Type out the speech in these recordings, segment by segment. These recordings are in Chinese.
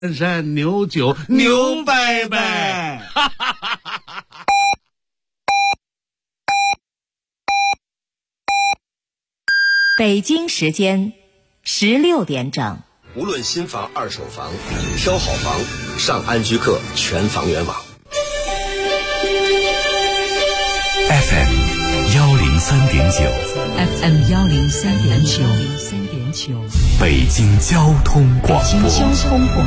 山牛酒牛拜拜。 北京时间16点整。 无论新房、二手房，挑好房，上安居客全房源网。 FM 103.9 FM 103.9 北京交通广播。 北京交通广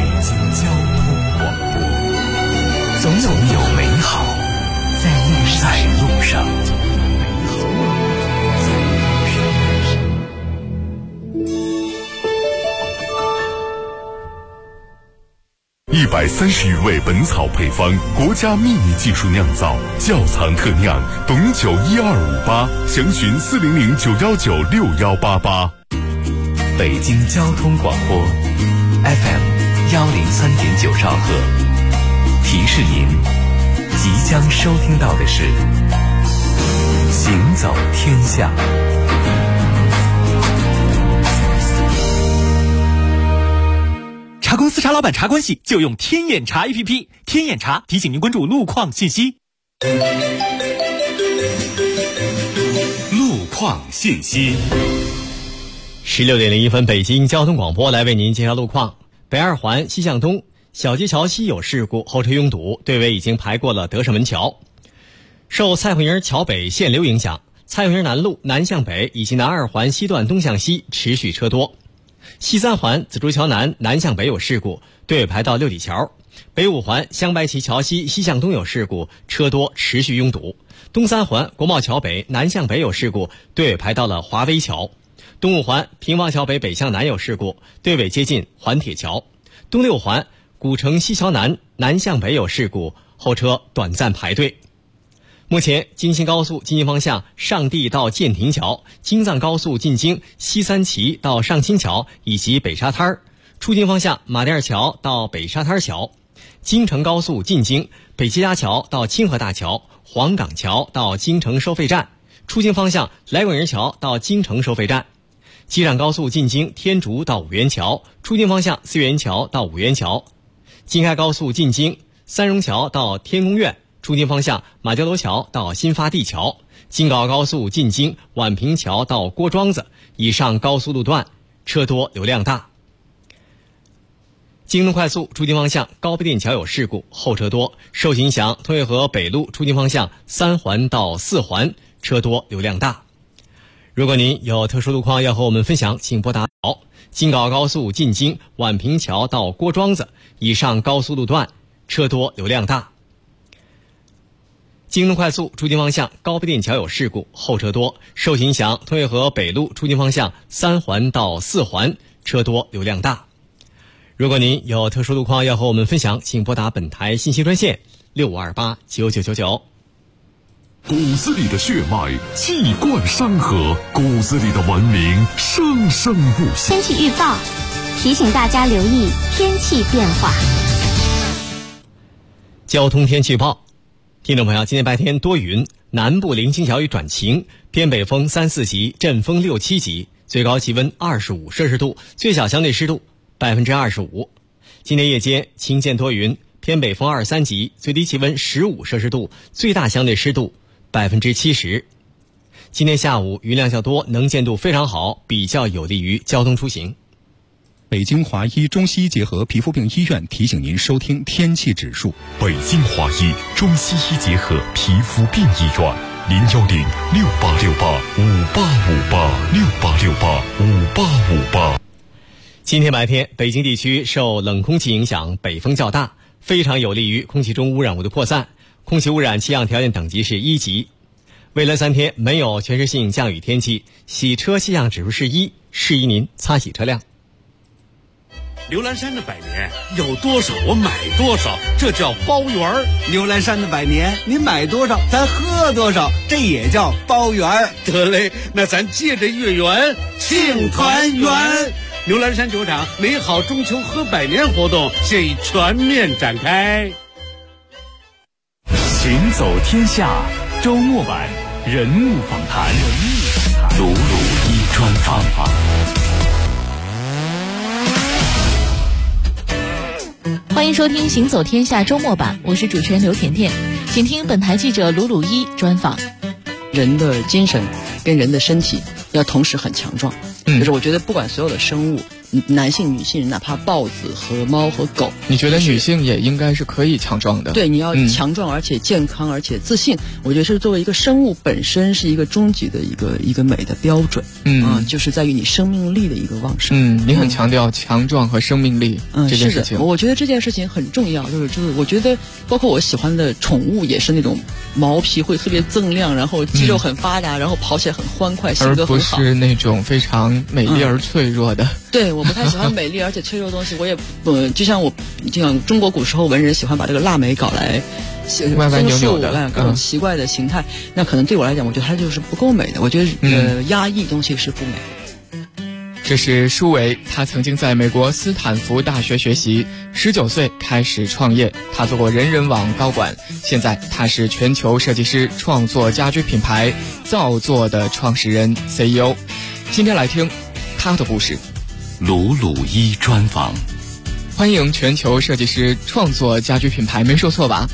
播， 总有美好在路上。130余味本草配方，国家秘密技术酿造，窖藏特酿，董酒1258，详询400-919-6188。北京交通广播 FM 103.9兆赫，提示您即将收听到的是行走天下。 茶公司茶老板茶关系就用天眼查 APP， 天眼查提醒您关注路况信息。 路况信息。 16点01分，北京交通广播来为您介绍路况。北二环西向东小街桥西有事故，后车拥堵，队尾已经排过了德胜门桥。受蔡慧营桥北限流影响，蔡慧营南路南向北以及南二环西段东向西持续车多。西三环紫竹桥南南向北有事故，队尾排到六里桥。北五环香白旗桥西西向东有事故，车多持续拥堵。东三环国贸桥北南向北有事故，队尾排到了华威桥。东五环平房桥北北向南有事故，队尾接近环铁桥。东六环古城西桥南南向北有事故，后车短暂排队。目前京新高速进京方向上地到建亭桥，京藏高速进京西三旗到上清桥以及北沙滩，出京方向马甸桥到北沙滩桥，京承高速进京北七家桥到清河大桥，黄岗桥到京承收费站，出京方向来广营桥到京承收费站。机场高速进京天竺到五元桥，出京方向四元桥到五元桥。京开高速进京三榕桥到天宫苑，出京方向马家楼桥到新发地桥。京港澳高速进京宛平桥到郭庄子，以上高速路段车多流量大。京东快速出京方向高碑店桥有事故，后车多，受影响通惠河北路出京方向3环到4环车多流量大。如果您有特殊路况要和我们分享，请拨打京港澳高速进京宛平桥到郭庄子，以上高速路段车多流量大。京东快速出京方向高碑店桥有事故，后车多，受影响通惠河北路出京方向3环到4环车多流量大。如果您有特殊路况要和我们分享，请拨打本台信息专线65289999。 骨子里的血脉气贯山河，骨子里的文明生生不息。 天气预报提醒大家留意天气变化。 交通天气预报，听众朋友，今天白天多云，南部零星小雨转晴，偏北风3、4级，阵风6、7级，最高气温25摄氏度，最小相对湿度25%。今天夜间晴间多云，偏北风2、3级，最低气温15摄氏度，最大相对湿度70%。今天下午云量较多，能见度非常好，比较有利于交通出行。 北京华医中西医结合皮肤病医院提醒您收听天气指数。 北京华医中西医结合皮肤病医院，010-6868-5858，6868-5858。 今天白天，北京地区受冷空气影响，北风较大，非常有利于空气中污染物的扩散，空气污染气象条件等级是1级。未来3天没有全时性降雨天气，洗车气象指数是1，适宜您擦洗车辆。 刘兰山的百年有多少我买多少，这叫包圆儿。 刘兰山的百年你买多少咱喝多少，这也叫包圆儿。 得嘞，那咱借着月圆庆团圆。刘兰山酒厂美好中秋喝百年活动现已全面展开。 行走天下周末版人物访谈，鲁一专访。 欢迎收听《行走天下》周末版，我是主持人刘甜甜，请听本台记者鲁鲁一专访。 人的精神跟人的身体要同时很强壮，就是我觉得不管所有的生物，男性、女性，哪怕豹子和猫和狗， 你觉得女性也应该是可以强壮的？ 对，你要强壮而且健康而且自信，我觉得是作为一个生物本身是一个终极的一个美的标准。就是在于你生命力的一个旺盛。 你很强调强壮和生命力这件事情。 是的，我觉得这件事情很重要，就是我觉得包括我喜欢的宠物也是那种毛皮会特别锃亮，然后肌肉很发达，然后跑起来很欢快，性格很好， 而不是那种非常美丽而脆弱的。 对，我不太喜欢美丽而且脆弱的东西，我也就像中国古时候文人喜欢把这个腊梅搞来歪歪扭扭的各种奇怪的形态，那可能对我来讲，我觉得它就是不够美的。我觉得压抑东西是不美的。 这是舒维，他曾经在美国斯坦福大学学习，19岁开始创业，他做过人人网高管，现在他是全球设计师创作家居品牌造作的创始人 CEO。 今天来听他的故事。 鲁鲁一专访。 欢迎全球设计师创作家居品牌，没说错吧？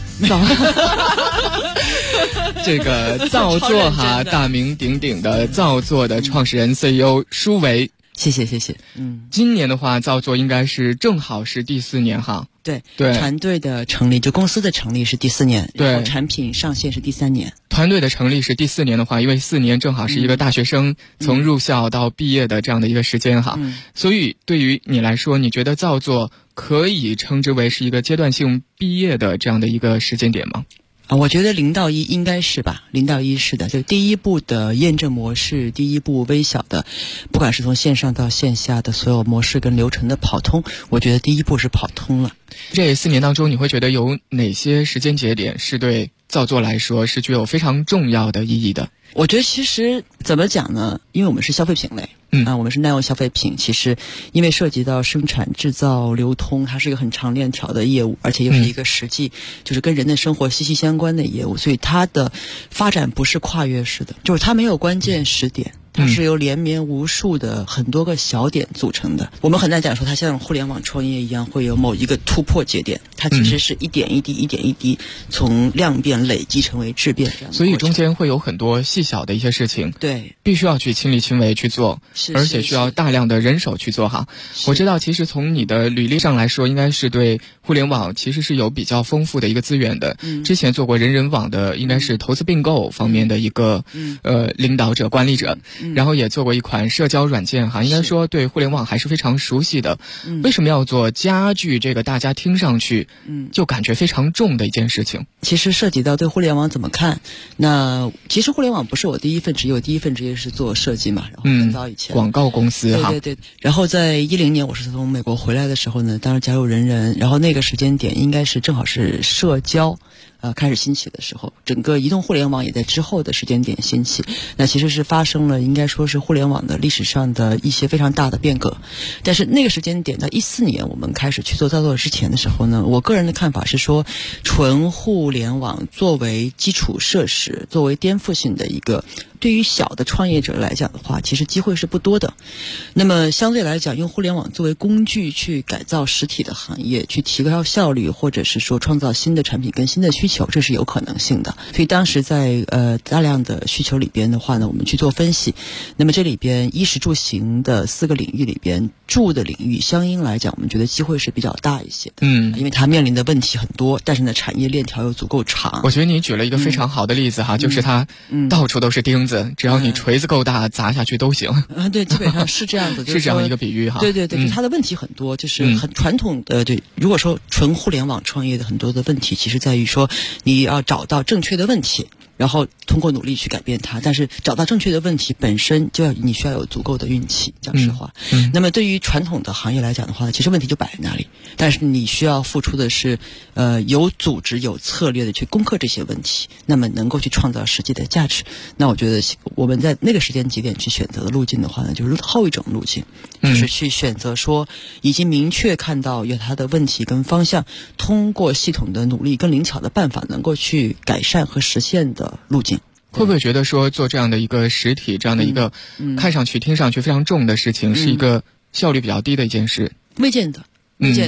这个造作大名鼎鼎的造作的创始人 CEO 舒维。 谢谢。 今年的话，造作应该是正好是第4年哈。 对，团队的成立，就公司的成立是第4年，然后产品上线是第3年。 团队的成立是第4年的话，因为4年正好是一个大学生从入校到毕业的这样的一个时间哈。所以对于你来说，你觉得造作可以称之为是一个阶段性毕业的这样的一个时间点吗？ 我觉得0到1应该是吧，0到1是的，就第一步的验证模式，第一步微小的，不管是从线上到线下的所有模式跟流程的跑通，我觉得第一步是跑通了。 这4年当中，你会觉得有哪些时间节点是对造作来说是具有非常重要的意义的？ 我觉得其实怎么讲呢，因为我们是消费品类，我们是耐用消费品，其实因为涉及到生产、制造、流通，它是一个很长链条的业务，而且又是一个实际就是跟人的生活息息相关的业务，所以它的发展不是跨越式的，就是它没有关键时点，它是由连绵无数的很多个小点组成的。我们很难讲说它像互联网创业一样会有某一个突破节点，它其实是一点一滴从量变累积成为质变这样的。 所以中间会有很多细小的一些事情， 对， 必须要去亲力亲为去做，而且需要大量的人手去做哈。我知道其实从你的履历上来说，应该是对互联网其实是有比较丰富的一个资源的。之前做过人人网的，应该是投资并购方面的一个领导者、管理者。然后也做过一款社交软件哈，应该说对互联网还是非常熟悉的。为什么要做家具这个大家听上去就感觉非常重的一件事情？ 其实涉及到对互联网怎么看，那其实互联网不是我第一份职业，我第一份职业是做设计嘛，然后很早以前广告公司哈。 对，然后在10年我是从美国回来的时候呢，当时加入人人，然后那个时间点应该是正好是社交开始兴起的时候，整个移动互联网也在之后的时间点兴起，那其实是发生了应该说是互联网的历史上的一些非常大的变革。但是那个时间点在14年我们开始去做造作之前的时候呢，我个人的看法是说，纯互联网作为基础设施，作为颠覆性的一个，对于小的创业者来讲的话，其实机会是不多的。那么相对来讲，用互联网作为工具去改造实体的行业，去提高效率，或者是说创造新的产品跟新的需求，这是有可能性的。所以当时在大量的需求里边的话呢，我们去做分析。那么这里边衣食住行的4个领域里边，住的领域相应来讲，我们觉得机会是比较大一些的。因为它面临的问题很多，但是呢产业链条又足够长。 我觉得你举了一个非常好的例子哈，就是它到处都是钉子，只要你锤子够大砸下去都行。 对，基本上是这样子。 是这样一个比喻哈。 对，它的问题很多，就是很传统的。对，如果说纯互联网创业的很多的问题，其实在于说你要找到正确的问题，然后通过努力去改变它，但是找到正确的问题本身你需要有足够的运气，讲实话。那么对于传统的行业来讲的话，其实问题就摆在那里，但是你需要付出的是有组织有策略的去攻克这些问题，那么能够去创造实际的价值。那我觉得我们在那个时间节点去选择的路径的话呢，就是后一种路径，就是去选择说已经明确看到有它的问题跟方向，通过系统的努力跟灵巧的办法能够去改善和实现的路径。 会不会觉得说做这样的一个实体，这样的一个看上去听上去非常重的事情，是一个效率比较低的一件事？ 未见得。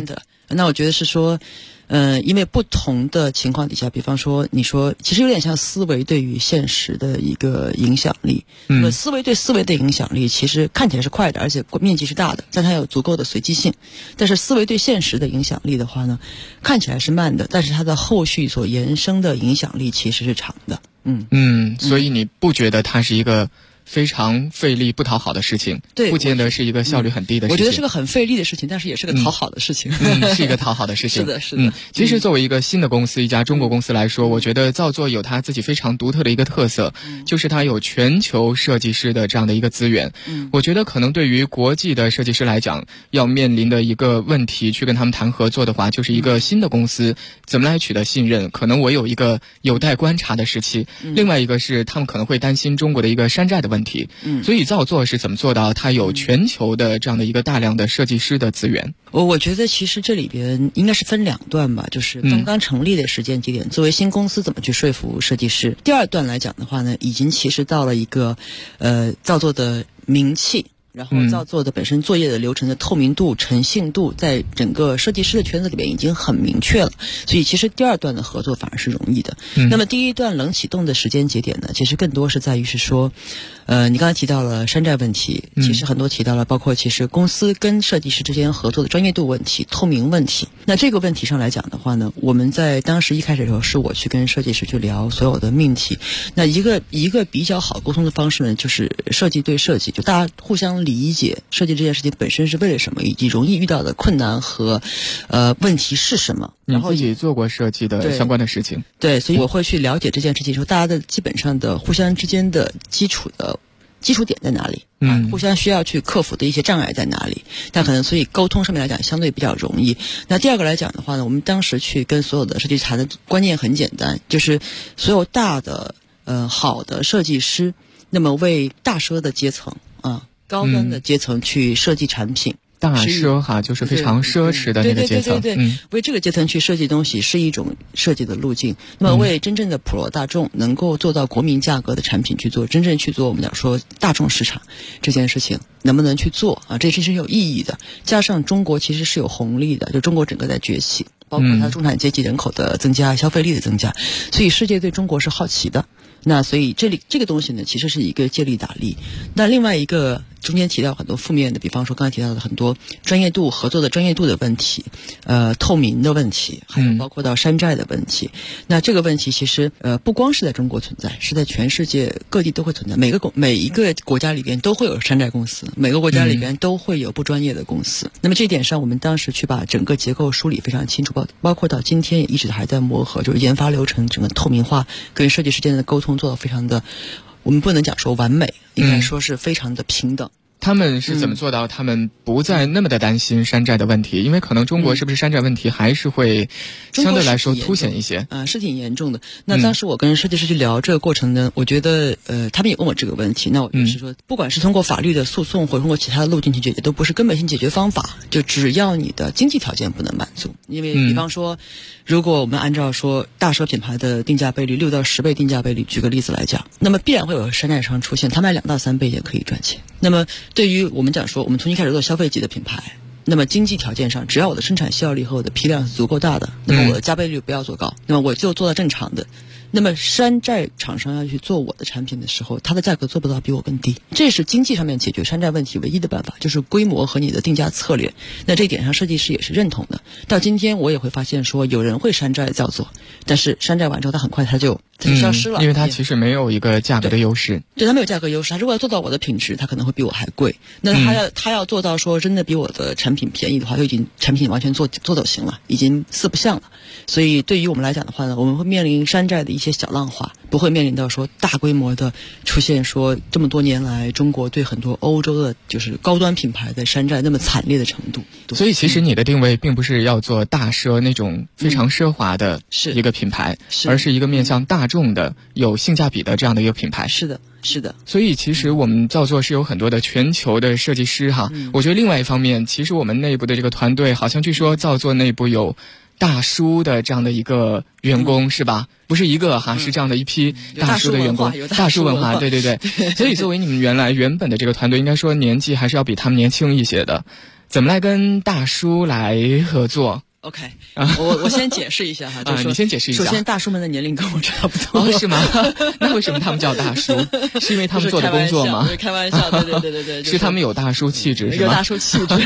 那我觉得是说，因为不同的情况底下，比方说你说，其实有点像思维对于现实的一个影响力。那么思维对思维的影响力，其实看起来是快的，而且面积是大的，但它有足够的随机性。但是思维对现实的影响力的话呢，看起来是慢的，但是它的后续所延伸的影响力其实是长的。 所以你不觉得它是一个非常费力不讨好的事情？ 对， 不见得是一个效率很低的事情。 我觉得是个很费力的事情，但是也是个讨好的事情。 是一个讨好的事情。 是的。 其实作为一个新的公司，一家中国公司来说，我觉得造作有它自己非常独特的一个特色，就是它有全球设计师的这样的一个资源。我觉得可能对于国际的设计师来讲，要面临的一个问题，去跟他们谈合作的话，就是一个新的公司怎么来取得信任，可能我有一个有待观察的时期。另外一个是他们可能会担心中国的一个山寨的问题。所以造作是怎么做到它有全球的这样的一个大量的设计师的资源？ 我觉得其实这里边应该是分2段吧，就是刚刚成立的时间节点，作为新公司怎么去说服设计师。第2段来讲的话呢，已经其实到了一个造作的名气，然后造作的本身作业的流程的透明度、诚信度，在整个设计师的圈子里边已经很明确了，所以其实第2段的合作反而是容易的。那么第1段冷启动的时间节点呢，其实更多是在于是说，你刚才提到了山寨问题，其实很多提到了，包括其实公司跟设计师之间合作的专业度问题、透明问题。那这个问题上来讲的话呢，我们在当时一开始的时候，是我去跟设计师去聊所有的命题。那一个比较好沟通的方式呢，就是设计对设计，就大家互相理解设计这件事情本身是为了什么，以及容易遇到的困难和问题是什么。 你自己做过设计的相关的事情， 对，所以我会去了解这件事情的时候，大家的基本上的互相之间的基础点在哪里，互相需要去克服的一些障碍在哪里，但可能所以沟通上面来讲相对比较容易。那第2个来讲的话呢，我们当时去跟所有的设计师谈的观念很简单，就是所有大的好的设计师，那么为大奢的阶层高端的阶层去设计产品。 大奢哈，就是非常奢侈的那个阶层。 对，为这个阶层去设计东西是一种设计的路径。那么为真正的普罗大众能够做到国民价格的产品去做，真正去做我们讲说大众市场这件事情能不能去做这其实有意义的。加上中国其实是有红利的，就中国整个在崛起，包括它中产阶级人口的增加、消费力的增加，所以世界对中国是好奇的。那所以这个东西呢，其实是一个借力打力。那另外一个中间提到很多负面的，比方说刚才提到的很多专业度合作的专业度的问题，透明的问题，还有包括到山寨的问题。那这个问题其实不光是在中国存在，是在全世界各地都会存在。每一个国家里边都会有山寨公司，每个国家里边都会有不专业的公司。那么这一点上，我们当时去把整个结构梳理非常清楚，包括到今天也一直还在磨合，就是研发流程整个透明化跟设计师间的沟通做到非常的，我们不能讲说完美，应该说是非常的平等。 他们是怎么做到他们不再那么的担心山寨的问题？因为可能中国是不是山寨问题还是会相对来说凸显一些？ 是挺严重的。那当时我跟设计师去聊这个过程呢，我觉得他们也问我这个问题，那我就是说，不管是通过法律的诉讼或者通过其他的路径去解决，都不是根本性解决方法，就只要你的经济条件不能满足。因为比方说，如果我们按照说大奢品牌的定价倍率6到10倍定价倍率，举个例子来讲，那么必然会有山寨商出现，他卖2到3倍也可以赚钱。那么对于我们讲说，我们从一开始做消费级的品牌，那么经济条件上，只要我的生产效率和我的批量是足够大的，那么我的加倍率不要做高，那么我就做到正常的。那么山寨厂商要去做我的产品的时候，它的价格做不到比我更低，这是经济上面解决山寨问题唯一的办法，就是规模和你的定价策略。那这一点上设计师也是认同的。到今天我也会发现说，有人会山寨造作，但是山寨完之后，它很快它就消失了， 因为它其实没有一个价格的优势。 对，它没有价格优势。它如果要做到我的品质，它可能会比我还贵。那它要做到说真的比我的产品便宜的话，就已经产品完全做走形了，已经四不像了。所以对于我们来讲的话呢，我们会面临山寨的一些小浪花，不会面临到说大规模的出现说这么多年来中国对很多欧洲的就是高端品牌的山寨那么惨烈的程度。 所以其实你的定位并不是要做大奢那种非常奢华的一个品牌，而是一个面向大众的有性价比的这样的一个品牌。 是的。 所以其实我们造作是有很多的全球的设计师哈。我觉得另外一方面，其实我们内部的这个团队好像据说造作内部有大叔的这样的一个员工是吧？不是一个哈，是这样的一批大叔的员工，大叔文化，对。所以作为你们原本的这个团队，应该说年纪还是要比他们年轻一些的，怎么来跟大叔来合作？ OK， 我先解释一下哈，就是说你先解释一下。 首先，大叔们的年龄跟我差不多， 是吗？那为什么他们叫大叔？是因为他们做的工作吗？ 开玩笑，对， 是他们有大叔气质，是吗？ 有大叔气质。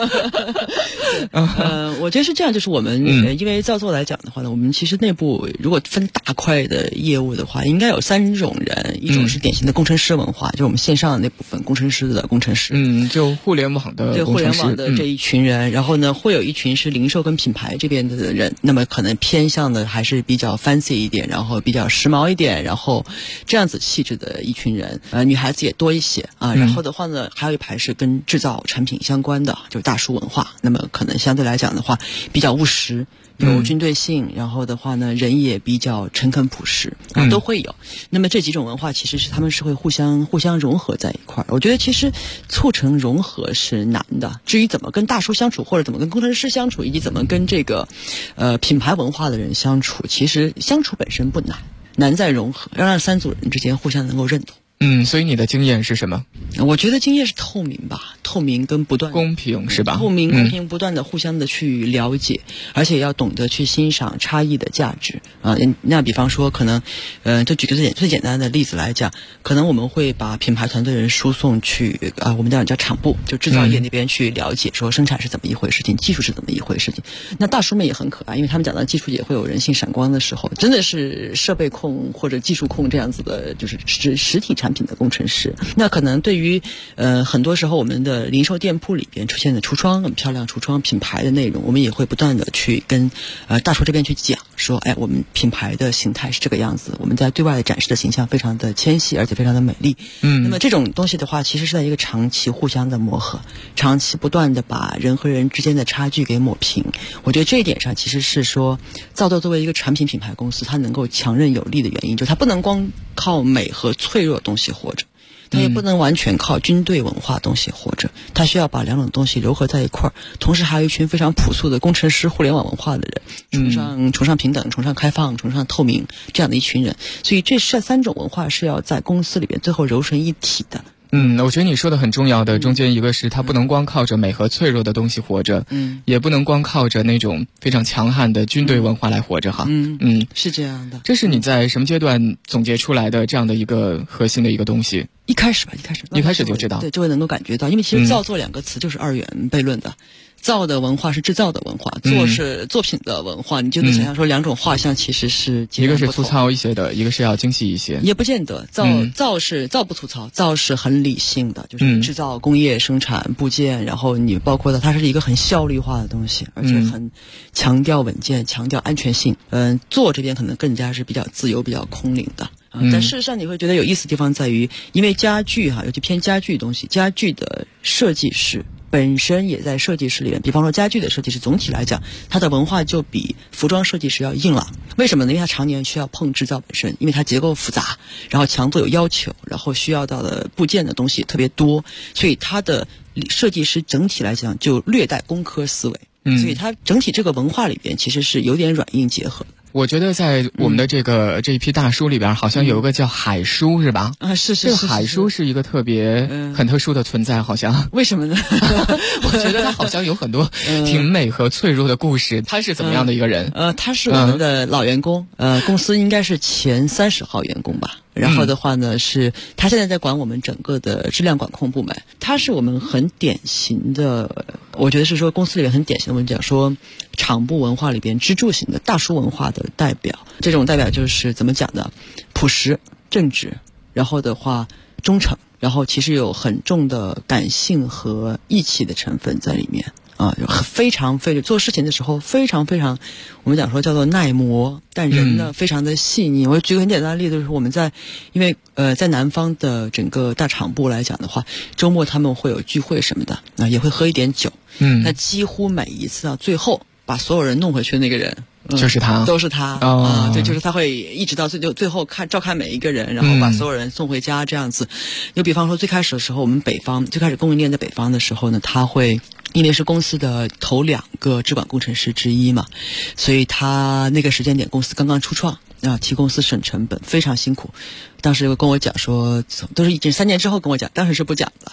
我觉得是这样，就是我们因为造作来讲的话呢，我们其实内部如果分大块的业务的话，应该有3种人，一种是典型的工程师文化，就是我们线上的那部分工程师的工程师， 就互联网的对互联网的这一群人，然后呢，会有一群是零售跟品牌这边的人，那么可能偏向的还是比较 fancy 一点，然后比较时髦一点，然后这样子气质的一群人，女孩子也多一些啊。然后的话呢，还有一排是跟制造产品相关的，就是大叔文化，那么可能相对来讲的话比较务实。有军队性，然后的话呢，人也比较诚恳朴实，都会有。那么这几种文化其实是他们是会互相融合在一块儿。我觉得其实促成融合是难的，至于怎么跟大叔相处，或者怎么跟工程师相处，以及怎么跟这个品牌文化的人相处，其实相处本身不难，难在融合，要让3组人之间互相能够认同。 所以你的经验是什么？ 我觉得经验是透明吧，透明跟不断公平是吧？ 透明公平不断的互相的去了解，而且要懂得去欣赏差异的价值啊。那比方说可能就举个最简单的例子来讲，可能我们会把品牌团队人输送去我们叫厂部，就制造业那边去了解说生产是怎么一回事情，技术是怎么一回事情。那大叔们也很可爱，因为他们讲到技术也会有人性闪光的时候，真的是设备控或者技术控这样子的，就是实体产品的工程师。那可能对于很多时候我们的零售店铺里边出现的橱窗很漂亮橱窗品牌的内容，我们也会不断的去跟大叔这边去讲说，我们品牌的形态是这个样子，我们在对外的展示的形象非常的纤细而且非常的美丽。那么这种东西的话，其实是在一个长期互相的磨合，长期不断的把人和人之间的差距给抹平。我觉得这一点上其实是说造作为一个产品品牌公司，它能够强韧有力的原因，就是它不能光靠美和脆弱的东西活着，它也不能完全靠军队文化东西活着，它需要把2种东西糅合在一块儿。同时还有一群非常朴素的工程师互联网文化的人，崇尚平等，崇尚开放，崇尚透明，这样的一群人。所以这3种文化是要在公司里边最后揉成一体的。 我觉得你说的很重要的，中间一个是它不能光靠着美和脆弱的东西活着，也不能光靠着那种非常强悍的军队文化来活着哈。 是这样的。 这是你在什么阶段总结出来的这样的一个核心的一个东西？ 一开始就知道，对，就会能够感觉到，因为其实造作2个词就是2元悖论的。造的文化是制造的文化，做是作品的文化，你就能想象说2种画像其实是一个是粗糙一些的，一个是要精细一些。 也不见得，造是造不粗糙，造是很理性的，就是制造工业生产部件，然后你包括它是一个很效率化的东西，而且很强调稳健，强调安全性。做这边可能更加是比较自由比较空灵的。但事实上你会觉得有意思的地方在于，因为家具尤其偏家具的东西，家具的设计师本身也在设计师里面，比方说家具的设计师总体来讲，它的文化就比服装设计师要硬朗。为什么呢？因为它常年需要碰制造本身，因为它结构复杂，然后强度有要求，然后需要到的部件的东西特别多，所以它的设计师整体来讲就略带工科思维，所以它整体这个文化里边其实是有点软硬结合的。 我觉得在我们的这一批大叔里边，好像有一个叫海叔，是吧？ 是。 这个海叔是一个特别很特殊的存在，好像。 为什么呢？ 我觉得他好像有很多挺美和脆弱的故事。他是怎么样的一个人？ 他是我们的老员工，公司应该是前30号员工吧。然后的话呢，是他现在在管我们整个的质量管控部门。他是我们很典型的，我觉得是说公司里面很典型的，我们讲说厂部文化里边支柱型的大叔文化的代表。这种代表就是怎么讲呢？朴实、正直，然后的话忠诚，然后其实有很重的感性和义气的成分在里面。非常做事情的时候非常，我们讲说叫做耐磨，但人呢非常的细腻。我举个很简单的例子，就是我们因为在南方的整个大厂部来讲的话，周末他们会有聚会什么的，也会喝一点酒。那几乎每一次最后把所有人弄回去的那个人。 就是他， 都是他对，就是他会一直到最后照看每一个人，然后把所有人送回家这样子。就比方说最开始的时候，我们北方最开始供应链在北方的时候呢，他会因为是公司的头2个质管工程师之一嘛，所以他那个时间点公司刚刚初创替公司省成本非常辛苦。当时又跟我讲说，都是3年之后跟我讲，当时是不讲的。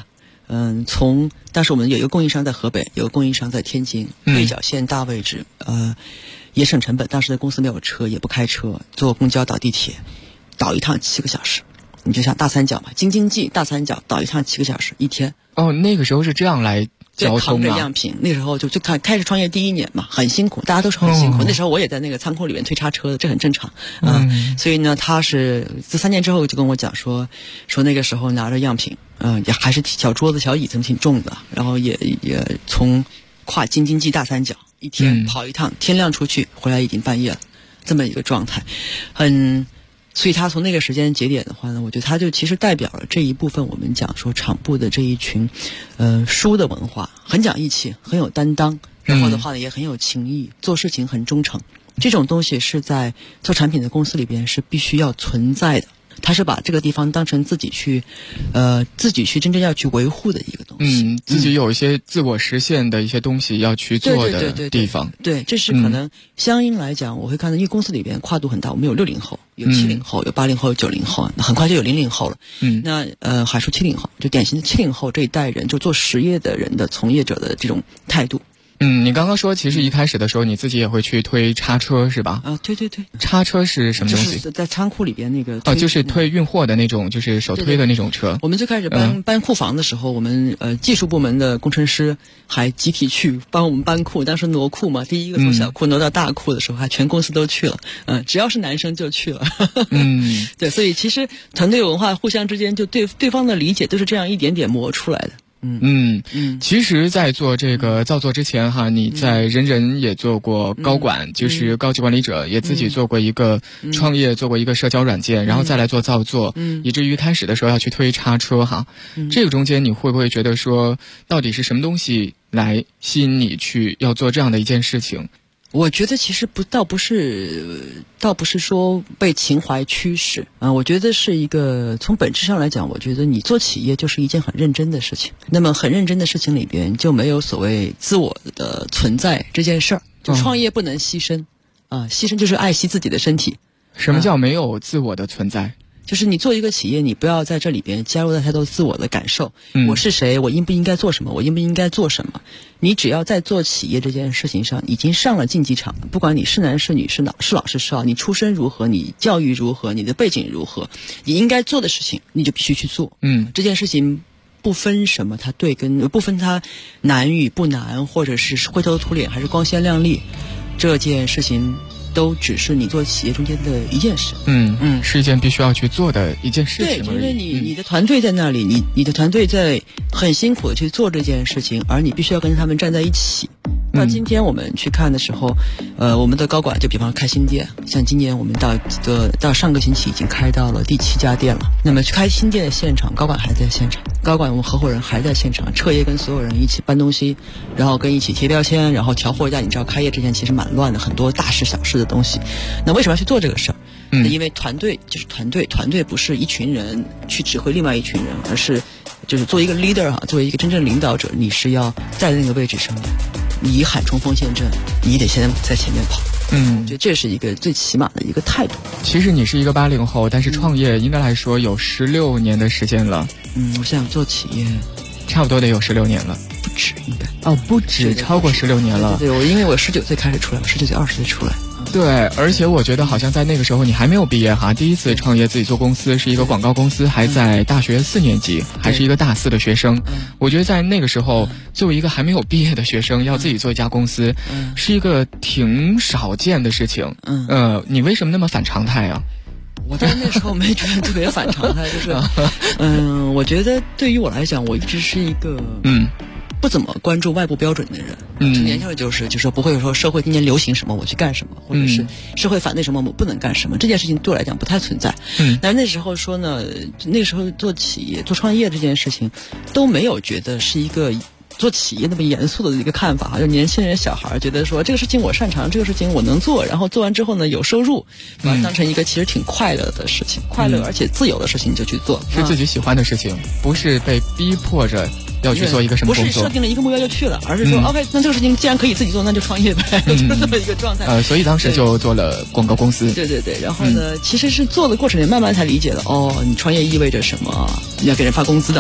从当时我们有一个供应商在河北，有个供应商在天津，背角线大位置，也省成本。当时的公司没有车，也不开车，坐公交倒地铁，倒一趟7个小时。你就像大三角嘛，京津冀大三角倒一趟7个小时一天。 哦，那个时候是这样来交通啊。 扛着样品，那时候就开始创业第1年嘛，很辛苦，大家都是很辛苦。那时候我也在那个仓库里面推叉车的，这很正常。所以呢，他是自3年之后就跟我讲说那个时候拿着样品，也还是小桌子小椅子挺重的，然后也从跨京津冀大三角一天跑一趟，天亮出去回来已经半夜了，这么一个状态，所以他从那个时间节点的话呢，我觉得他就其实代表了这一部分我们讲说厂部的这一群书的文化，很讲义气，很有担当，然后的话呢也很有情义，做事情很忠诚。这种东西是在做产品的公司里边是必须要存在的。他是把这个地方当成自己去真正要去维护的一个东西。 自己有一些自我实现的一些东西要去做的地方。 对，这是可能相应来讲，我会看到，因为公司里边跨度很大，我们有60后，有70后，有80后，有90后，很快就有00后了。那还说70后，就典型的70后这一代人，就做实业的人的从业者的这种态度。 你刚刚说其实一开始的时候你自己也会去推叉车是吧？ 对， 叉车是什么东西？ 就是在仓库里边那个就是推运货的那种，就是手推的那种车。 我们最开始搬库房的时候，我们技术部门的工程师还集体去帮我们搬库，当时挪库嘛，第一个从小库挪到大库的时候，还全公司都去了，只要是男生就去了。对，所以其实团队文化互相之间就对方的理解都是这样一点点磨出来的。 其实在做这个造作之前哈，你在人也做过高管，就是高级管理者，也自己做过一个创业，做过一个社交软件，然后再来做造作，以至于开始的时候要去推叉车哈。这个中间你会不会觉得说，到底是什么东西来吸引你去要做这样的一件事情？ 我觉得其实倒不是说被情怀驱使我觉得是一个从本质上来讲，我觉得你做企业就是一件很认真的事情。那么很认真的事情里边就没有所谓自我的存在这件事儿，就创业不能牺牲牺牲就是爱惜自己的身体。 什么叫没有自我的存在？ 就是你做一个企业，你不要在这里边加入太多自我的感受。我是谁？我应不应该做什么？我应不应该做什么？你只要在做企业这件事情上已经上了竞技场，不管你是男是女，是老是少，你出身如何，你教育如何，你的背景如何，你应该做的事情你就必须去做。这件事情不分什么它对跟不分它难与不难，或者是灰头土脸还是光鲜亮丽，这件事情都只是你做企业中间的一件事。 是一件必须要去做的一件事情。 对，因为你的团队在那里，你的团队在很辛苦的去做这件事情，而你必须要跟他们站在一起。到今天我们去看的时候，我们的高管就比方说开新店，像今年我们到上个星期已经开到了第7家店了。那么去开新店的现场，高管还在现场，高管我们合伙人还在现场，彻夜跟所有人一起搬东西，然后跟一起贴标签，然后调货架。你知道开业之前其实蛮乱的，很多大事小事的东西。那为什么要去做这个事儿？因为团队就是团队不是一群人去指挥另外一群人，而是就是作为一个 leader 作为一个真正领导者，你是要在那个位置上面，你喊冲锋陷阵，你得先在前面跑。我觉得这是一个最起码的一个态度。 其实你是一个80后，但是创业应该来说有16年的时间了。 我想做企业， 差不多得有16年了。 不止应该。 不止，超过16年了。 对，因为我19岁开始出来，19岁20岁出来。 对，而且我觉得好像在那个时候你还没有毕业哈，第一次创业自己做公司是一个广告公司，还在大学4年级，还是一个大4的学生。我觉得在那个时候，作为一个还没有毕业的学生，要自己做一家公司，是一个挺少见的事情。你为什么那么反常态啊？ 我在那时候没觉得特别反常态，就是我觉得对于我来讲，我一直是一个不怎么关注外部标准的人。年轻人就是不会说社会今年流行什么我去干什么，或者是社会反对什么我不能干什么，这件事情对我来讲不太存在。但是那时候说呢，那时候做企业做创业这件事情都没有觉得是一个做企业那么严肃的一个看法，就年轻人小孩觉得说这个事情我擅长，这个事情我能做，然后做完之后呢有收入，把它当成一个其实挺快乐的事情，快乐而且自由的事情就去做， 是自己喜欢的事情，不是被逼迫着要去做一个什么工作， 不是设定了一个目标就去了，而是说OK，那这个事情既然可以自己做，那就创业呗，就是这么一个状态。 所以当时就做了广告公司。 对，然后呢，其实是做的过程里慢慢才理解了，你创业意味着什么，你要给人发工资的。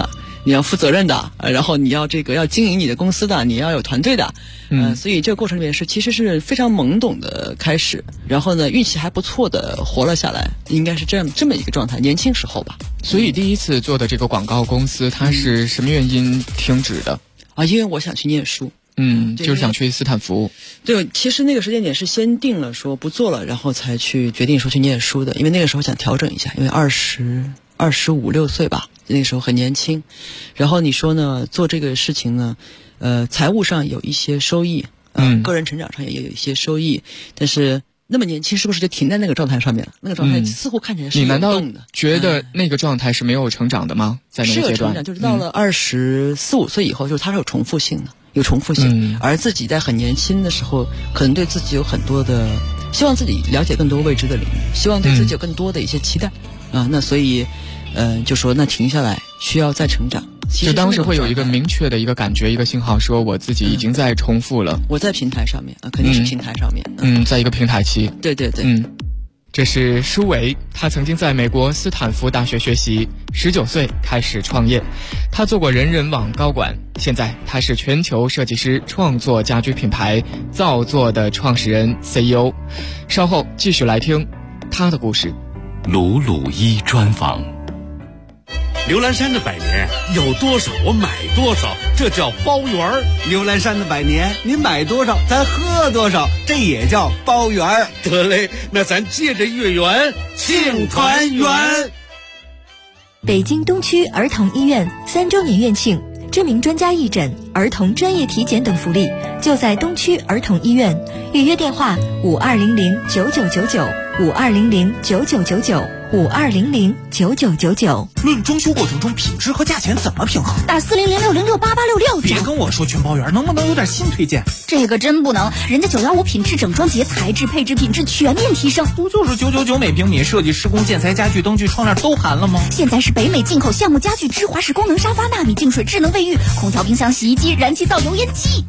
你要负责任的，然后你要要经营你的公司的，你要有团队的，所以这个过程里面其实是非常懵懂的开始，然后呢运气还不错的活了下来，应该是这么一个状态，年轻时候吧。 所以第一次做的这个广告公司，它是什么原因停止的？ 因为我想去念书。 就是想去斯坦福。 对，其实那个时间点是先定了说不做了，然后才去决定说去念书的。因为那个时候想调整一下，因为25、26岁吧，那个时候很年轻。然后你说呢，做这个事情呢，财务上有一些收益，个人成长上也有一些收益，但是那么年轻，是不是就停在那个状态上面了？那个状态似乎看起来是有动的。 你难道觉得那个状态是没有成长的吗？在那个阶段是有成长， 就是到了24、25岁以后，就是它是有重复性的。而自己在很年轻的时候，可能对自己有很多的希望，自己了解更多未知的领域，希望对自己有更多的一些期待那所以就说那停下来需要再成长。 就当时会有一个明确的一个感觉，一个信号，说我自己已经在重复了。 我在平台上面肯定是平台上面在一个平台期。 对这是舒维，他曾经在美国斯坦福大学学习，19岁开始创业。他做过人人网高管，现在他是全球设计师创作家居品牌造作的创始人 CEO。稍后继续来听他的故事。 鲁鲁一专访。 牛栏山的百年有多少我买多少，这叫包圆儿。 牛栏山的百年，你买多少咱喝多少，这也叫包圆儿。 得嘞，那咱借着月圆庆团圆。 北京东区儿童医院3周年院庆，知名专家义诊、儿童专业体检等福利，就在东区儿童医院。预约电话52009999，52009999，52009999。 论装修过程中品质和价钱怎么平衡？ 打4006068866。 别跟我说全包圆，能不能有点新推荐？ 这个真不能，人家915品质整装节材质配置品质全面提升。 不就是999每平米，设计施工建材家具灯具窗帘都含了吗？ 现在是北美进口橡木家具、芝华士功能沙发、纳米净水智能卫浴、空调、冰箱、洗衣机、燃气灶、油烟机。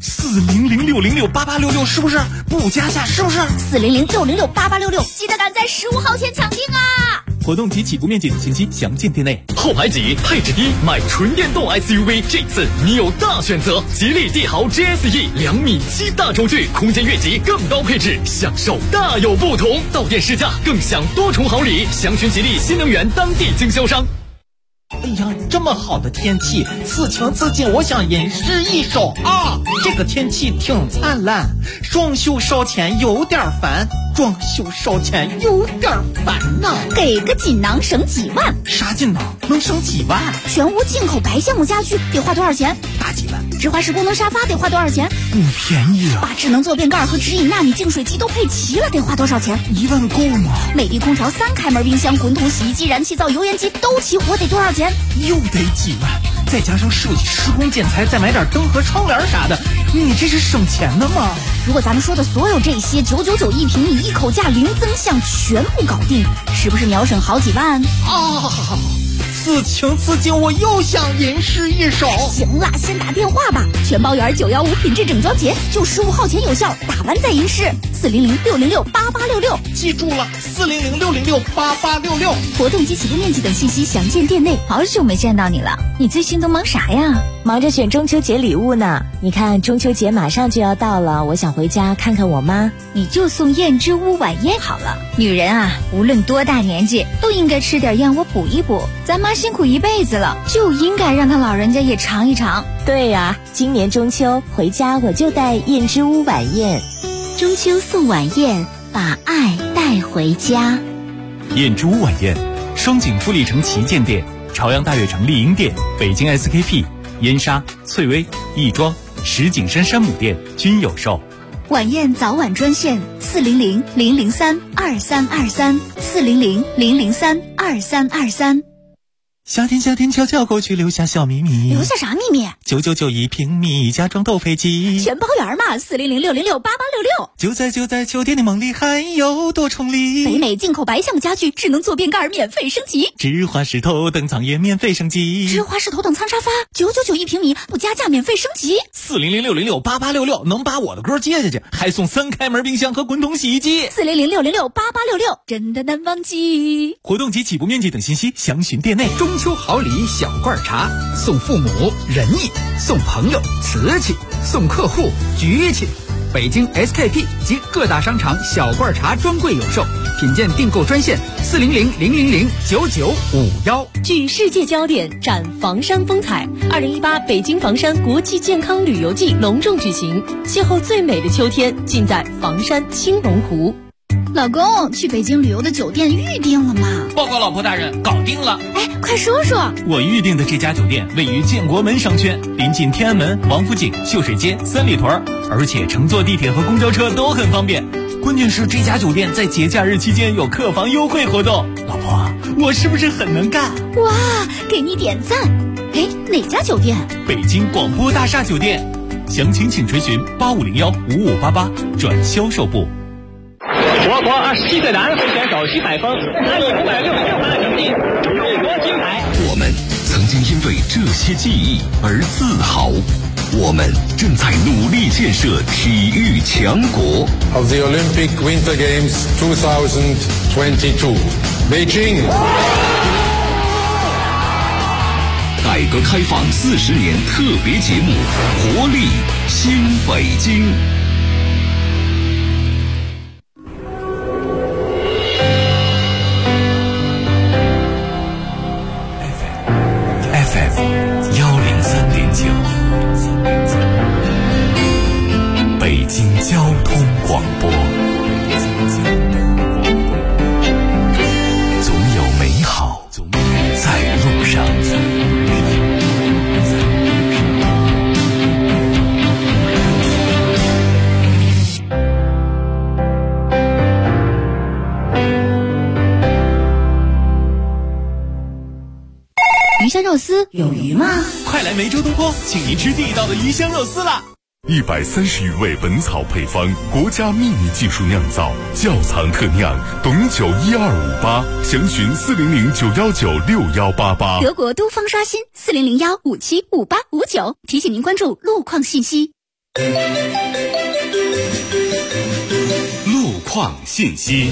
4006068866是不是？不加价是不是 ？4006068866，记得赶在15号前抢订啊！ 活动及起步面积等信息详见店内。 后排挤，配置低，买纯电动 SUV， 这次你有大选择。吉利帝豪 GSE 2.7米大轴距，空间越级，更高配置，享受大有不同。到店试驾，更享多重好礼。详询吉利新能源当地经销商。 哎呀，这么好的天气，此情此景，我想吟诗一首啊！这个天气挺灿烂，装修烧钱有点烦，装修烧钱有点烦呐。 给个锦囊省几万？ 啥锦囊能省几万？ 全屋进口白橡木家具得花多少钱？ 大几万。 芝华士功能沙发得花多少钱？ 不便宜啊。 把智能坐便盖和直饮纳米净水器都配齐了，得花多少钱 ？1万够吗？ 美的空调、3开门冰箱、滚筒洗衣机、燃气灶、油烟机都齐活，得多少钱？ 又得几万，再加上设计、施工、建材，再买点灯和窗帘啥的，你这是省钱的吗？ 如果咱们说的所有这些999一平米，一口价零增项，全部搞定，是不是秒省好几万？ 此情此景，我又想吟诗一首。 行啦，先打电话吧，全包圆915品质整装节，就15号前有效，打完再吟诗。4006068866， 记住了，4006068866。 活动及起步面积等信息详见店内。 好久没见到你了，你最近都忙啥呀？忙着选中秋节礼物呢。你看中秋节马上就要到了，我想回家看看我妈。 你就送燕之屋晚宴好了。女人啊，无论多大年纪，都应该吃点燕窝补一补。咱妈辛苦一辈子了，就应该让她老人家也尝一尝。 对呀，今年中秋回家我就带燕之屋晚宴。 中秋送晚宴，把爱带回家。 燕之屋晚宴，双井富力城旗舰店、朝阳大悦城丽婴店、北京 SKP、燕莎、翠微、亦庄、石景山山姆店均有售。 晚宴早晚专线：400-003-2323，400-003-2323。 夏天悄悄过去，留下小秘密。 留下啥秘密？ 9991平米家装斗飞机， 全包圆嘛，400-606-8866。 就在酒店的梦里还有多重礼。 北美进口白橡家具智能坐便盖免费升级， 芝华士头等舱也免费升级， 芝华士头等舱沙发9991平米不加价免费升级。 400-606-8866能把我的歌接下去，还送3开门冰箱和滚筒洗衣机。 400-606-8866真的难忘记。 活动及起步面积等信息详询店内。 中秋好礼小罐茶，送父母仁义，送朋友瓷器，送客户局气。北京 SKP 及各大商场小罐茶专柜有售，品鉴订购专线400-000-9951。 聚世界焦点，展房山风采。2018北京房山国际健康旅游季隆重举行，邂逅最美的秋天，尽在房山青龙湖。 老公，去北京旅游的酒店预定了吗？ 报告老婆大人，搞定了。 哎，快说说。 我预定的这家酒店位于建国门商圈，临近天安门、王府井、秀水街、三里屯，而且乘坐地铁和公交车都很方便。关键是这家酒店在节假日期间有客房优惠活动。老婆，我是不是很能干？ 哇，给你点赞。哎，哪家酒店？ 北京广播大厦酒店。详情请垂询8501-5588转销售部。 我国27岁男飞选手徐海峰3.566码成绩，中国金牌。 我们曾经因为这些记忆而自豪，我们正在努力建设体育强国。 Of the Olympic Winter Games 2022, Beijing。 改革开放40年特别节目，活力新北京。 北京交通广播，总有美好在路上。 鱼香肉丝有鱼吗？ 快来梅州东坡，请您吃地道的鱼香肉丝啦 ！130余味本草配方，国家秘密技术酿造，窖藏特酿，董酒12588，详询400-919-6188。 德国都方刷新400-1575859，提醒您关注路况信息。 路况信息。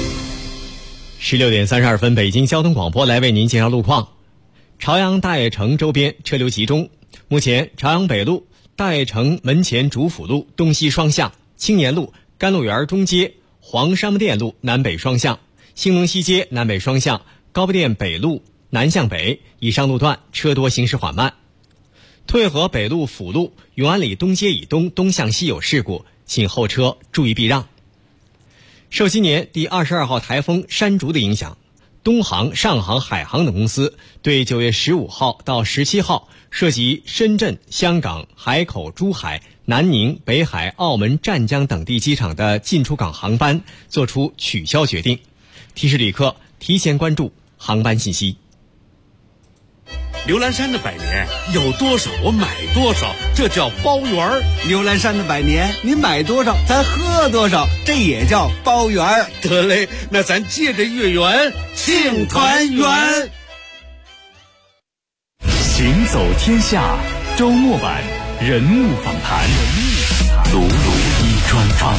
16点32分，北京交通广播来为您介绍路况。朝阳大悦城周边车流集中，目前朝阳北路、大悦城门前主辅路东西双向、青年路、甘露园中街、黄山木店路南北双向、兴隆西街南北双向、高碑店北路南向北以上路段车多，行驶缓慢。退河北路辅路永安里东街以东东向西有事故，请后车注意避让。受今年第22号台风山竹的影响，东航、上航、海航等公司对9月15号到17号涉及深圳、香港、海口、珠海、南宁、北海、澳门、湛江等地机场的进出港航班作出取消决定，提示旅客提前关注航班信息。 刘兰山的百年有多少我买多少，这叫包圆。 刘兰山的百年你买多少咱喝多少，这也叫包圆。 得嘞，那咱借着月圆庆团圆。 行走天下周末版人物访谈，鲁鲁一专访。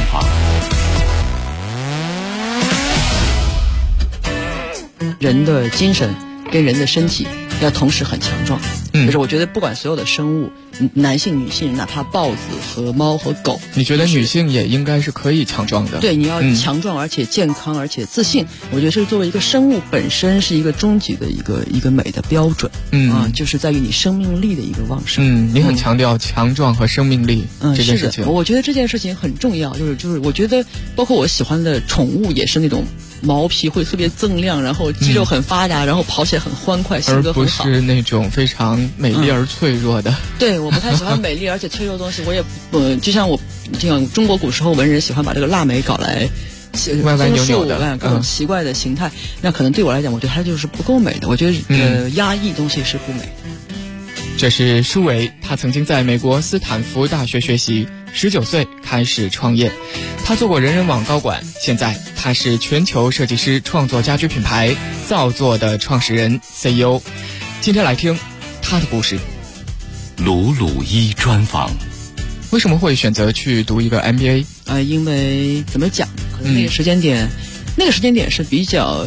人的精神跟人的身体要同时很强壮，就是我觉得不管所有的生物，男性、女性，哪怕豹子和猫和狗， 你觉得女性也应该是可以强壮的？ 对，你要强壮，而且健康，而且自信。我觉得这作为一个生物本身是一个终极的一个美的标准。就是在于你生命力的一个旺盛。 你很强调强壮和生命力这件事情。 我觉得这件事情很重要，就是我觉得包括我喜欢的宠物也是那种毛皮会特别锃亮，然后肌肉很发达，然后跑起来很欢快，性格很好， 而不是那种非常美丽而脆弱的。 对，我不太喜欢美丽而且脆弱的东西。我也就像中国古时候文人喜欢把这个腊梅搞来歪歪扭扭的各种奇怪的形态，那可能对我来讲，我觉得它就是不够美的。我觉得压抑东西是不美的。 这是舒维，他曾经在美国斯坦福大学学习，19岁开始创业。他做过人人网高管，现在他是全球设计师创作家居品牌造作的创始人 CEO。今天来听他的故事。 鲁鲁一专访。 为什么会选择去读一个 MBA？ 因为怎么讲，可能那个时间点是比较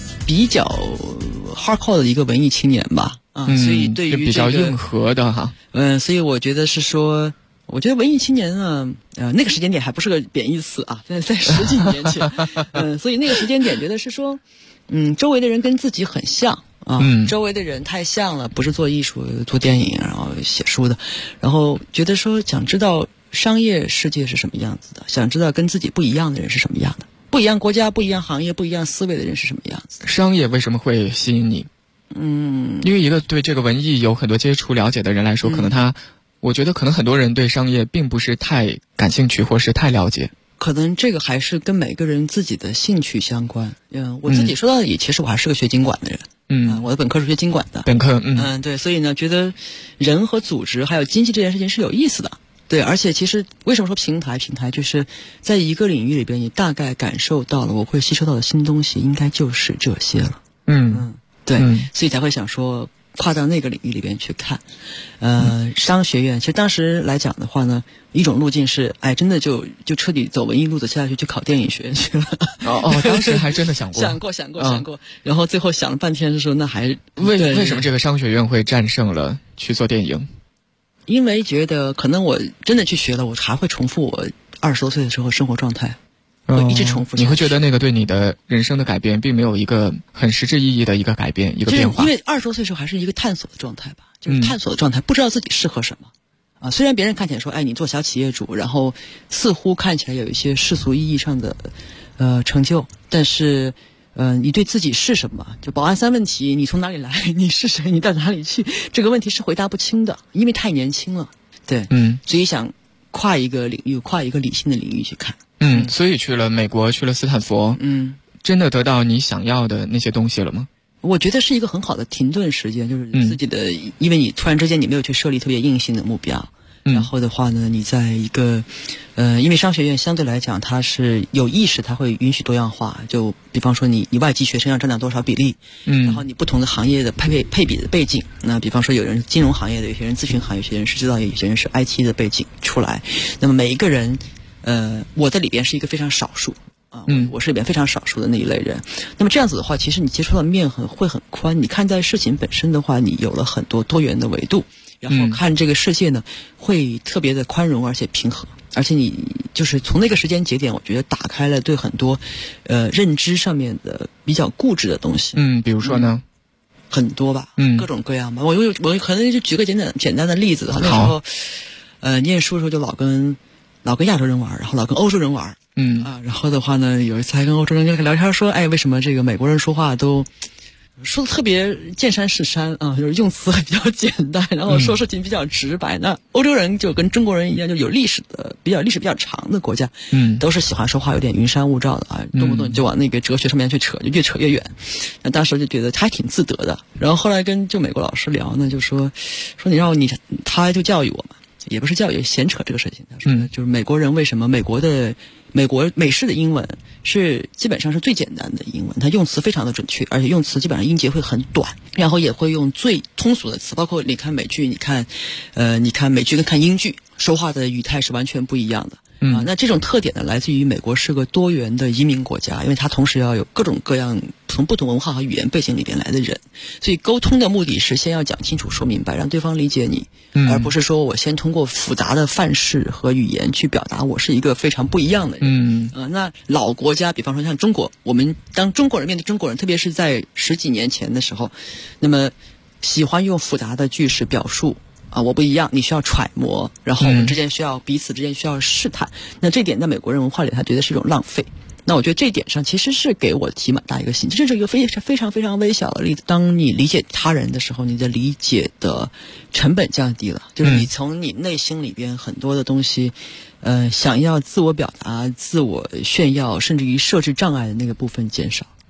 hardcore 的一个文艺青年吧。所以对于比较硬核的哈。 所以我觉得是说，我觉得文艺青年呢，那个时间点还不是个贬义词啊，在10几年前，所以那个时间点觉得是说，周围的人跟自己很像啊，周围的人太像了，不是做艺术、做电影，然后写书的，然后觉得说想知道商业世界是什么样子的，想知道跟自己不一样的人是什么样的，不一样国家、不一样行业、不一样思维的人是什么样子。 商业为什么会吸引你？因为一个对这个文艺有很多接触了解的人来说，可能我觉得可能很多人对商业并不是太感兴趣，或是太了解。 可能这个还是跟每个人自己的兴趣相关。我自己说到底，其实我还是个学经管的人。我的本科是学经管的。 本科， 对，所以呢，觉得人和组织还有经济这件事情是有意思的。对，而且其实为什么说平台就是在一个领域里边，你大概感受到了我会吸收到的新东西，应该就是这些了。对，所以才会想说跨到那个领域里边去看。商学院其实当时来讲的话呢，一种路径是，真的就彻底走文艺路子下去考电影学院去了。 当时还真的想过， 想过，然后最后想了半天，就说那还为什么这个商学院会战胜了去做电影？ 因为觉得可能我真的去学了，我还会重复我20多岁的时候生活状态。会一直重复。 你会觉得那个对你的人生的改变并没有一个很实质意义的一个改变，一个变化。 因为20多岁的时候还是一个探索的状态吧，就是探索的状态，不知道自己适合什么。虽然别人看起来说，你做小企业主，然后似乎看起来有一些世俗意义上的成就，但是你对自己是什么？就保安3问题，你从哪里来？你是谁？你到哪里去？这个问题是回答不清的，因为太年轻了。对，所以想跨一个领域，跨一个理性的领域去看。 所以去了美国，去了斯坦福，真的得到你想要的那些东西了吗？ 我觉得是一个很好的停顿时间，就是自己的，因为你突然之间你没有去设立特别硬性的目标，然后的话呢，你在一个，因为商学院相对来讲它是有意识，它会允许多样化，就比方说你外籍学生要占到多少比例，然后你不同的行业的配比的背景，那比方说有人是金融行业的，有些人咨询行业，有些人是制造业，有些人是 IT 的背景出来，那么每一个人。我在里边是一个非常少数我是里边非常少数的那一类人。那么这样子的话，其实你接触到面会很宽，你看待事情本身的话，你有了很多多元的维度，然后看这个世界呢，会特别的宽容而且平和，而且你就是从那个时间节点，我觉得打开了对很多认知上面的比较固执的东西。 比如说呢？ 很多吧，各种各样吧。我可能就举个简单的例子的话，那时候念书的时候就老跟亚洲人玩，然后老跟欧洲人玩，然后的话呢，有一次还跟欧洲人聊天说，为什么这个美国人说话都说的特别见山是山就是用词比较简单，然后说事情比较直白。那欧洲人就跟中国人一样，就有历史比较长的国家，都是喜欢说话有点云山雾罩的动不动就往那个哲学上面去扯，就越扯越远。那当时就觉得他还挺自得的。然后后来跟美国老师聊呢，就说你让他就教育我嘛。也不是教育，闲扯这个事情。他说就是美国人为什么美式的英文是基本上是最简单的英文，它用词非常的准确，而且用词基本上音节会很短，然后也会用最通俗的词，包括你看美剧，你看美剧跟看英剧，说话的语态是完全不一样的。那这种特点呢，来自于美国是个多元的移民国家，因为它同时要有各种各样从不同文化和语言背景里边来的人，所以沟通的目的是先要讲清楚说明白，让对方理解你，而不是说我先通过复杂的范式和语言去表达我是一个非常不一样的人。那老国家，比方说像中国，我们当中国人面对中国人，特别是在10几年前的时候，那么喜欢用复杂的句式表述。我不一样，你需要揣摩，然后我们彼此之间需要试探。那这点在美国人文化里，他觉得是一种浪费。那我觉得这一点上其实是给我提蛮大一个醒，这是一个非常非常微小的例子。当你理解他人的时候，你的理解的成本降低了，就是你从你内心里边很多的东西，想要自我表达、自我炫耀，甚至于设置障碍的那个部分减少。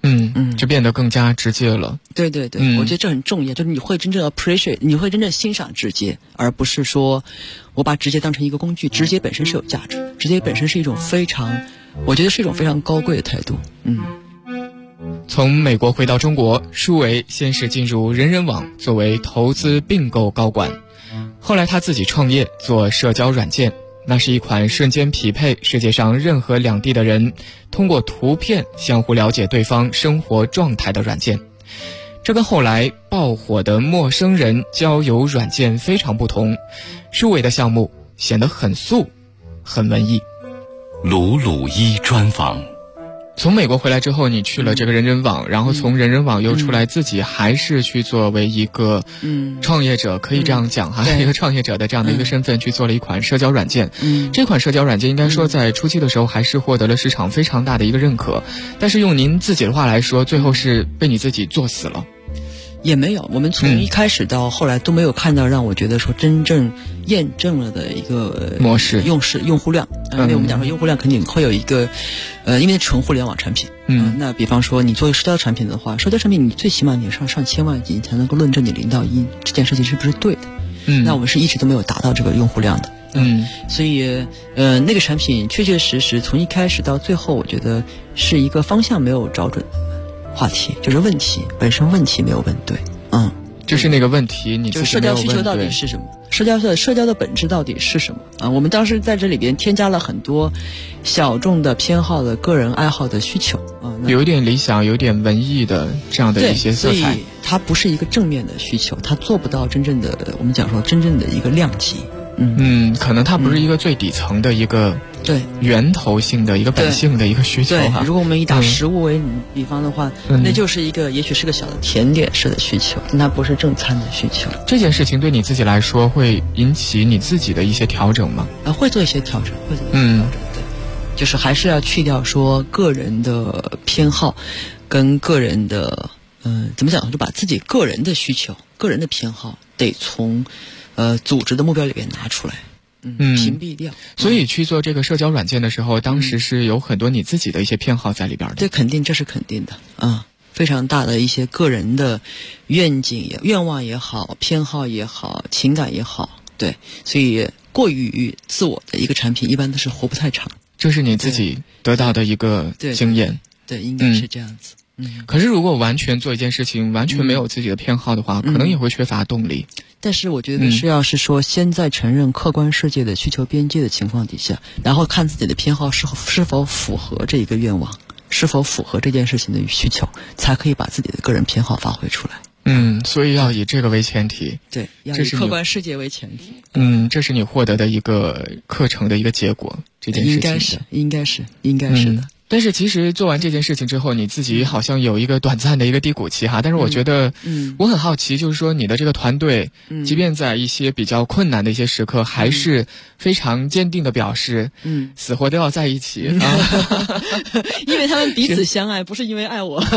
就变得更加直接了。 对对对，我觉得这很重要，就是你会真正 appreciate， 你会真正欣赏直接，而不是说我把直接当成一个工具。直接本身是有价值，直接本身是一种我觉得是一种非常高贵的态度。 从美国回到中国，舒维先是进入人人网作为投资并购高管，后来他自己创业做社交软件，那是一款瞬间匹配世界上任何两地的人通过图片相互了解对方生活状态的软件。这跟后来爆火的陌生人交友软件非常不同，舒维的项目显得很素很文艺。 鲁鲁一专访。 从美国回来之后，你去了这个人人网，然后从人人网又出来，自己还是去作为一个创业者，可以这样讲哈，一个创业者的这样的一个身份去做了一款社交软件。这款社交软件应该说在初期的时候还是获得了市场非常大的一个认可，但是用您自己的话来说，最后是被你自己做死了。 也没有，我们从一开始到后来都没有看到让我觉得说真正验证了的一个模式用户量。因为我们讲说用户量肯定会有一个因为纯互联网产品，那比方说你作为社交产品的话，社交产品你最起码你上千万级才能够论证你0到1这件事情是不是对的。那我们是一直都没有达到这个用户量的。所以那个产品确确实实从一开始到最后，我觉得是一个方向没有找准话题，就是问题本身问题没有问对。 就是那个问题你自己没有问对， 就是社交需求到底是什么，社交的本质到底是什么我们当时在这里边添加了很多小众的偏好的个人爱好的需求有一点理想有点文艺的这样的一些色彩。 所以它不是一个正面的需求，它做不到真正的我们讲说真正的一个量级。 可能它不是一个最底层的一个源头性的一个本性的一个需求哈。 如果我们以打食物为比方的话，那就是一个也许是个小的甜点式的需求，那不是正餐的需求。 这件事情对你自己来说会引起你自己的一些调整吗？ 会做一些调整，对，就是还是要去掉说个人的偏好跟个人的怎么讲，就把自己个人的需求个人的偏好得从组织的目标里边拿出来，屏蔽掉。 所以去做这个社交软件的时候，当时是有很多你自己的一些偏好在里边的。 对，这是肯定的非常大的一些个人的愿景愿望也好，偏好也好，情感也好，对，所以过于自我的一个产品一般都是活不太长。 这是你自己得到的一个经验。 对，应该是这样子。 可是如果完全做一件事情完全没有自己的偏好的话，可能也会缺乏动力。 但是我觉得是要是说先在承认客观世界的需求边界的情况底下，然后看自己的偏好是否符合这一个愿望，是否符合这件事情的需求，才可以把自己的个人偏好发挥出来。 所以要以这个为前提。 对，要以客观世界为前提。 这是你获得的一个课程的一个结果。这件事情应该是的。 但是其实做完这件事情之后，你自己好像有一个短暂的一个低谷期哈。但是我觉得，我很好奇，就是说你的这个团队，即便在一些比较困难的一些时刻，还是非常坚定的表示，死活都要在一起因为他们彼此相爱，不是因为爱我。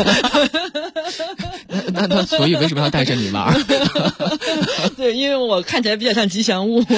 那所以为什么要带着你玩？ 对，因为我看起来比较像吉祥物。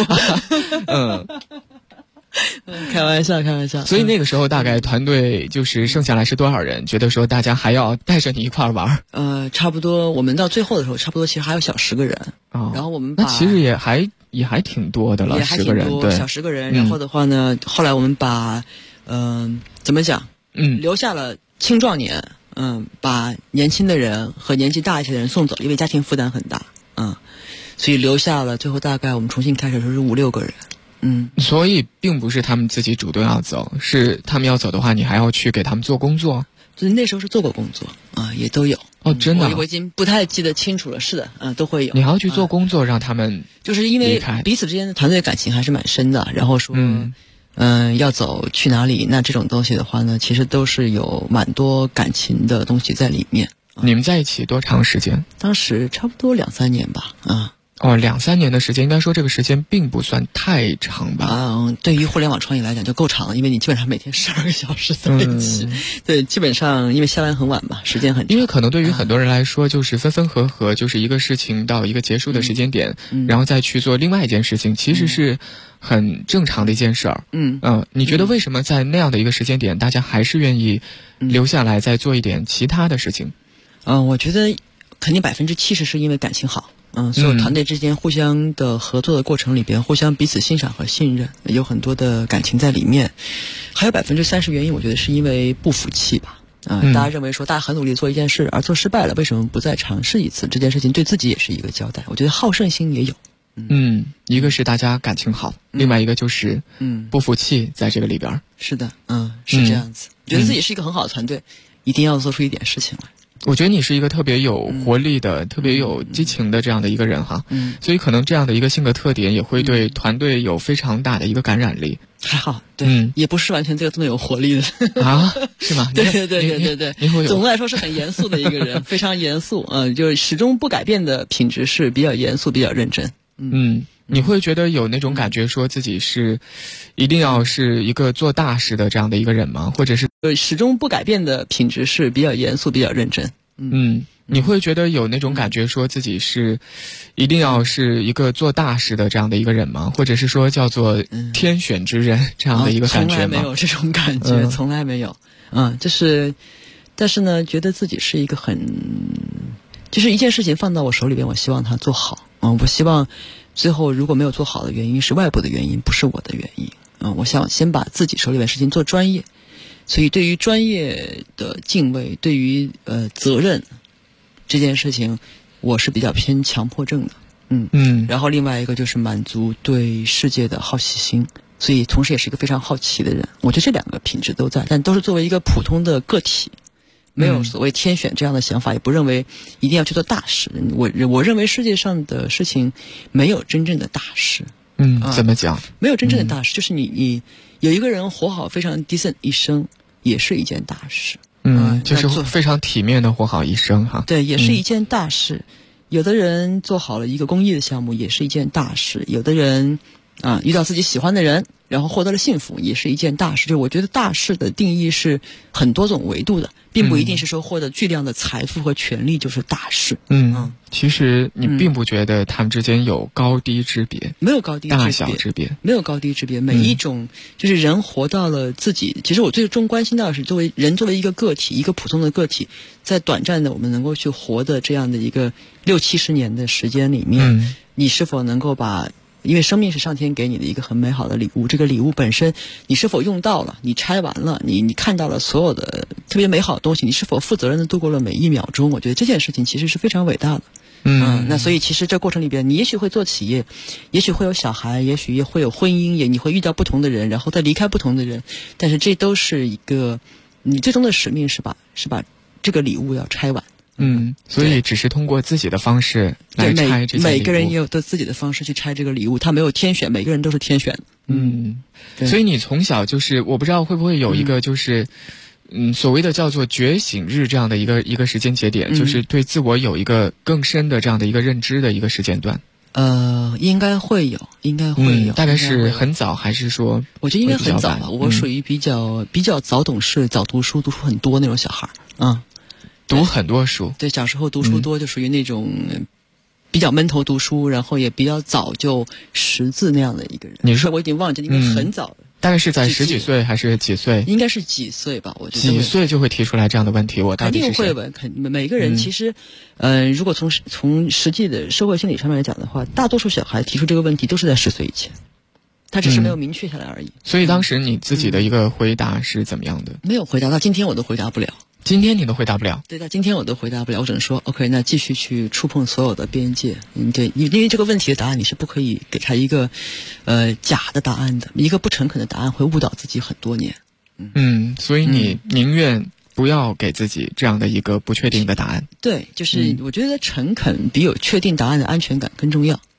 开玩笑。 所以那个时候大概团队就是剩下来是多少人？觉得说大家还要带着你一块儿玩？ 差不多，我们到最后的时候，差不多其实还有小10个人。然后我们那其实也还挺多的了，10个人，对， 小10个人。然后的话呢，后来我们把怎么讲？留下了青壮年，把年轻的人和年纪大一些的人送走，因为家庭负担很大，所以留下了最后大概我们重新开始的时候是5、6个人。 所以并不是他们自己主动要走，是他们要走的话，你还要去给他们做工作。 就是那时候是做过工作也都有。 真的？ 我已经不太记得清楚了。是的，都会有。 你还要去做工作，让他们就是因为彼此之间的团队感情还是蛮深的。然后说，要走去哪里？那这种东西的话呢，其实都是有蛮多感情的东西在里面。 你们在一起多长时间？ 当时差不多2、3年吧。 2-3年的时间，应该说这个时间并不算太长吧？ 对于互联网创业来讲就够长了，因为你基本上每天12个小时在一起。对，基本上因为下班很晚嘛，时间很长。 因为可能对于很多人来说，就是分分合合，就是一个事情到一个结束的时间点，然后再去做另外一件事情，其实是很正常的一件事儿。你觉得为什么在那样的一个时间点，大家还是愿意留下来再做一点其他的事情？ 我觉得肯定70%是因为感情好。所有团队之间互相的合作的过程里边，互相彼此欣赏和信任，有很多的感情在里面。还有30%原因，我觉得是因为不服气吧。大家认为说大家很努力做一件事，而做失败了，为什么不再尝试一次？这件事情对自己也是一个交代。我觉得好胜心也有。 一个是大家感情好，另外一个就是不服气在这个里边。 是的，是这样子。觉得自己是一个很好的团队，一定要做出一点事情来。 我觉得你是一个特别有活力的、特别有激情的这样的一个人哈，所以可能这样的一个性格特点也会对团队有非常大的一个感染力。 还好，对，也不是完全这么有活力的啊，是吗？ 对，总的来说是很严肃的一个人，非常严肃，就是始终不改变的品质是比较严肃、比较认真。 你会觉得有那种感觉，说自己是一定要是一个做大事的这样的一个人吗？或者是始终不改变的品质是比较严肃、比较认真。 你会觉得有那种感觉，说自己是一定要是一个做大事的这样的一个人吗？或者是说叫做天选之人这样的一个感觉吗？ 从来没有这种感觉，从来没有。但是呢，觉得自己是一个就是一件事情放到我手里边，我希望它做好。我希望最后如果没有做好的原因是外部的原因，不是我的原因。我想先把自己手里边事情做专业。所以对于专业的敬畏，对于责任这件事情，我是比较偏强迫症的。然后另外一个就是满足对世界的好奇心，所以同时也是一个非常好奇的人。我觉得这2个品质都在，但都是作为一个普通的个体，没有所谓天选这样的想法，也不认为一定要去做大事。我认为世界上的事情没有真正的大事。 怎么讲？ 没有真正的大事，就是你有一个人活好非常 decent 一生，也是一件大事。 就是非常体面的活好一生哈。 对，也是一件大事。有的人做好了一个公益的项目，也是一件大事。有的人遇到自己喜欢的人，然后获得了幸福，也是一件大事。就我觉得大事的定义是很多种维度的，并不一定是说获得巨量的财富和权利就是大事。 其实你并不觉得他们之间有高低之别， 没有高低之别， 大小之别， 没有高低之别。每一种就是人活到了自己，其实我最终关心到的是作为一个个体，一个普通的个体，在短暂的我们能够去活的这样的一个60-70年的时间里面，你是否能够因为生命是上天给你的一个很美好的礼物，这个礼物本身你是否用到了，你拆完了，你看到了所有的特别美好的东西，你是否负责任的度过了每一秒钟，我觉得这件事情其实是非常伟大的。那所以其实这过程里边，你也许会做企业，也许会有小孩，也许也会有婚姻，你会遇到不同的人，然后再离开不同的人，但是这都是一个你最终的使命是把这个礼物要拆完。 所以只是通过自己的方式来拆这些礼物。 每个人也有自己的方式去拆这个礼物，他没有天选，每个人都是天选。 所以你从小就是我不知道会不会有一个就是所谓的叫做觉醒日这样的一个时间节点，就是对自我有一个更深的这样的一个认知的一个时间段。 应该会有， 大概是很早还是说？ 我觉得应该很早吧。我属于比较早懂事、早读书很多那种小孩。 读很多书。 对，小时候读书多，就属于那种比较闷头读书，然后也比较早就识字那样的一个人。 你说我已经忘记，因为很早。 大概是在10几岁还是几岁？ 应该是几岁吧，我觉得。 几岁就会提出来这样的问题？我到底是肯定会问，每个人其实，如果从实际的社会心理上面来讲的话，大多数小孩提出这个问题都是在10岁以前，他只是没有明确下来而已。 所以当时你自己的一个回答是怎么样的？ 没有回答，到今天我都回答不了。 今天你都回答不了？ 对，到今天我都回答不了，我只能说 OK， 那继续去触碰所有的边界。对，因为这个问题的答案你是不可以给他一个假的答案的，一个不诚恳的答案会误导自己很多年。 所以你宁愿不要给自己这样的一个不确定的答案。 对，就是我觉得诚恳比有确定答案的安全感更重要。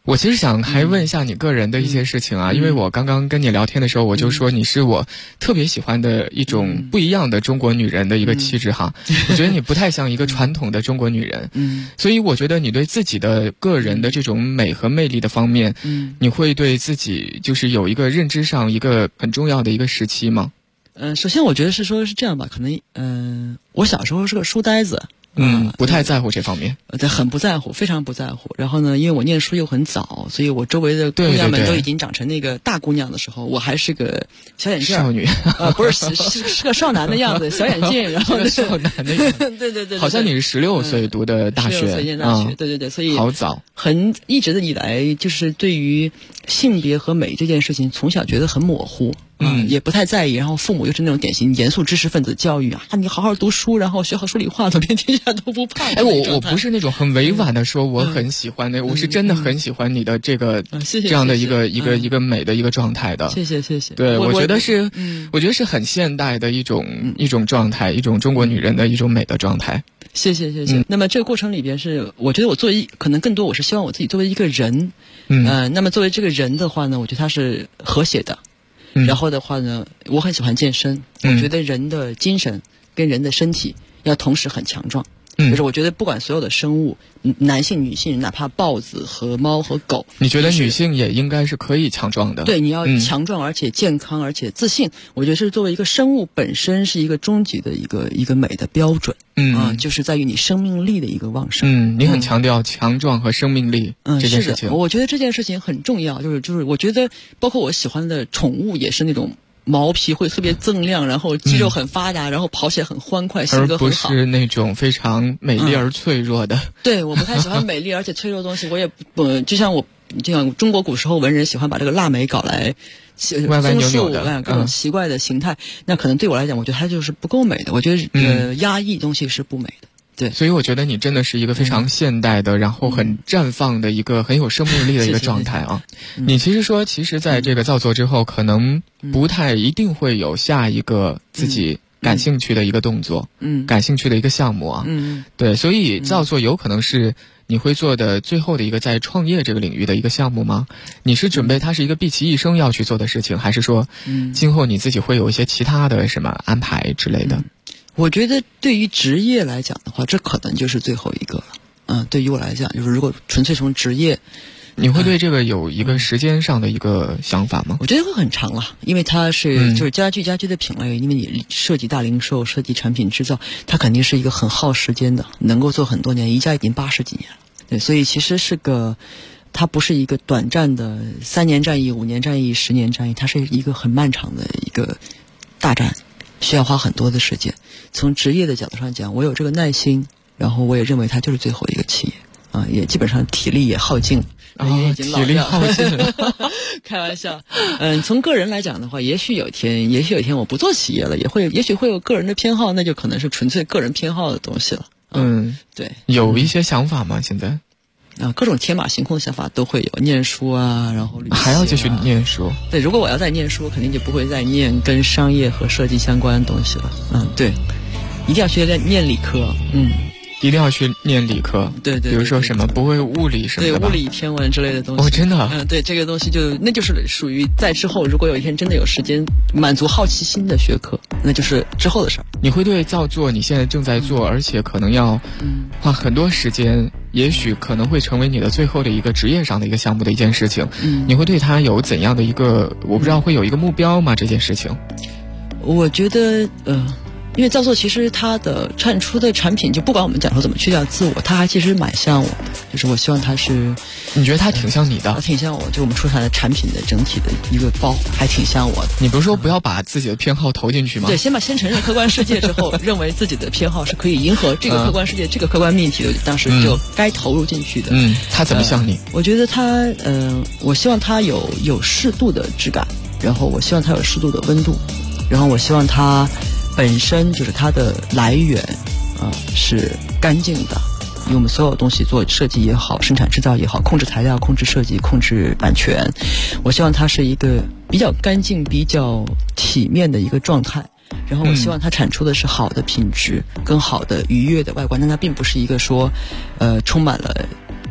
我其实想还问一下你个人的一些事情啊，因为我刚刚跟你聊天的时候，我就说你是我特别喜欢的一种不一样的中国女人的一个气质哈。我觉得你不太像一个传统的中国女人，所以我觉得你对自己的个人的这种美和魅力的方面，你会对自己就是有一个认知上一个很重要的一个时期吗？ 首先我觉得是这样吧，可能我小时候是个书呆子。 不太在乎这方面， 对，很不在乎，非常不在乎。然后呢，因为我念书又很早，所以我周围的姑娘们都已经长成那个大姑娘的时候，我还是个小眼镜少女， 不是是个少男的样子，小眼镜，然后少男的样子， 对， 好像你是16岁读的大学， 念大学，对，所以好早， 一直以来就是对于性别和美这件事情，从小觉得很模糊。也不太在意，然后父母又是那种典型严肃知识分子教育啊，你好好读书，然后学好数理化，走遍天下都不怕。 我不是那种很委婉的说我很喜欢的，我是真的很喜欢你的这个这样的一个美的一个状态的。 谢谢。 对，我觉得是，我觉得是很现代的一种状态，一种中国女人的一种美的状态。 谢谢。那么这个过程里边我觉得我作为可能更多我是希望我自己作为一个人，那么作为这个人的话呢，我觉得他是和谐的。然后的话呢，我很喜欢健身，我觉得人的精神跟人的身体要同时很强壮。就是我觉得不管所有的生物，男性、女性，哪怕豹子和猫和狗， 你觉得女性也应该是可以强壮的？ 对，你要强壮，而且健康，而且自信。我觉得是作为一个生物本身是一个终极的一个美的标准。就是在于你生命力的一个旺盛。 你很强调强壮和生命力这件事情。 我觉得这件事情很重要，就是我觉得包括我喜欢的宠物也是那种毛皮会特别锃亮，然后肌肉很发达，然后跑起来很欢快，性格很好， 而不是那种非常美丽而脆弱的。 对，我不太喜欢美丽而且脆弱的东西，我也不就像中国古时候文人喜欢把这个腊梅搞来歪歪扭扭的各种奇怪的形态，那可能对我来讲，我觉得它就是不够美的。我觉得压抑东西是不美的。对， 所以我觉得你真的是一个非常现代的，然后很绽放的一个很有生命力的一个状态啊。你其实在这个造作之后，可能不太一定会有下一个自己感兴趣的一个动作，感兴趣的一个项目啊。对，所以造作有可能是你会做的最后的一个在创业这个领域的一个项目吗？你是准备它是一个毕其一生要去做的事情，还是说今后你自己会有一些其他的什么安排之类的？ 我觉得对于职业来讲的话，这可能就是最后一个了。对于我来讲，就是如果纯粹从职业， 你会对这个有一个时间上的一个想法吗？ 我觉得会很长了，因为它是就是家居的品类，因为你涉及大零售、涉及产品制造，它肯定是一个很耗时间的，能够做很多年，一家已经80几年了。对，所以其实它不是一个短暂的3年战役、5年战役、10年战役，它是一个很漫长的一个大战，需要花很多的时间。从职业的角度上讲，我有这个耐心，然后我也认为它就是最后一个企业也基本上体力也耗尽了。 体力耗尽了， 开玩笑。从个人来讲的话，也许有一天我不做企业了，也许会有个人的偏好，那就可能是纯粹个人偏好的东西了。对， 有一些想法吗？现在各种天马行空的想法都会有，念书啊，然后还要继续念书。 对，如果我要再念书，肯定就不会再念跟商业和设计相关的东西了。对，一定要学念理科。 一定要去念理科， 对， 比如说什么不会物理什么的吧， 对，物理、天文之类的东西。 真的。 对，这个东西那就是属于在之后，如果有一天真的有时间满足好奇心的学科，那就是之后的事儿。 你会对造作你现在正在做，而且可能要花很多时间，也许可能会成为你的最后的一个职业上的一个项目的一件事情，你会对它有怎样的一个，我不知道会有一个目标吗？这件事情， 我觉得因为造作其实它的产出的产品，就不管我们讲说怎么去掉自我，它还其实蛮像我的，就是我希望它是， 你觉得它挺像你的？ 挺像我，就我们出产的产品的整体的一个包，还挺像我的。 你不是说不要把自己的偏好投进去吗？ 对，先承认客观世界之后，认为自己的偏好是可以迎合这个客观世界、这个客观命题的，当时就该投入进去的。 它怎么像你？ 我觉得它，我希望它有适度的质感，然后我希望它有适度的温度，然后我希望它本身就是它的来源是干净的，因为我们所有东西做设计也好，生产制造也好，控制材料、控制设计、控制版权，我希望它是一个比较干净、比较体面的一个状态。然后我希望它产出的是好的品质跟好的愉悦的外观，但它并不是一个说充满了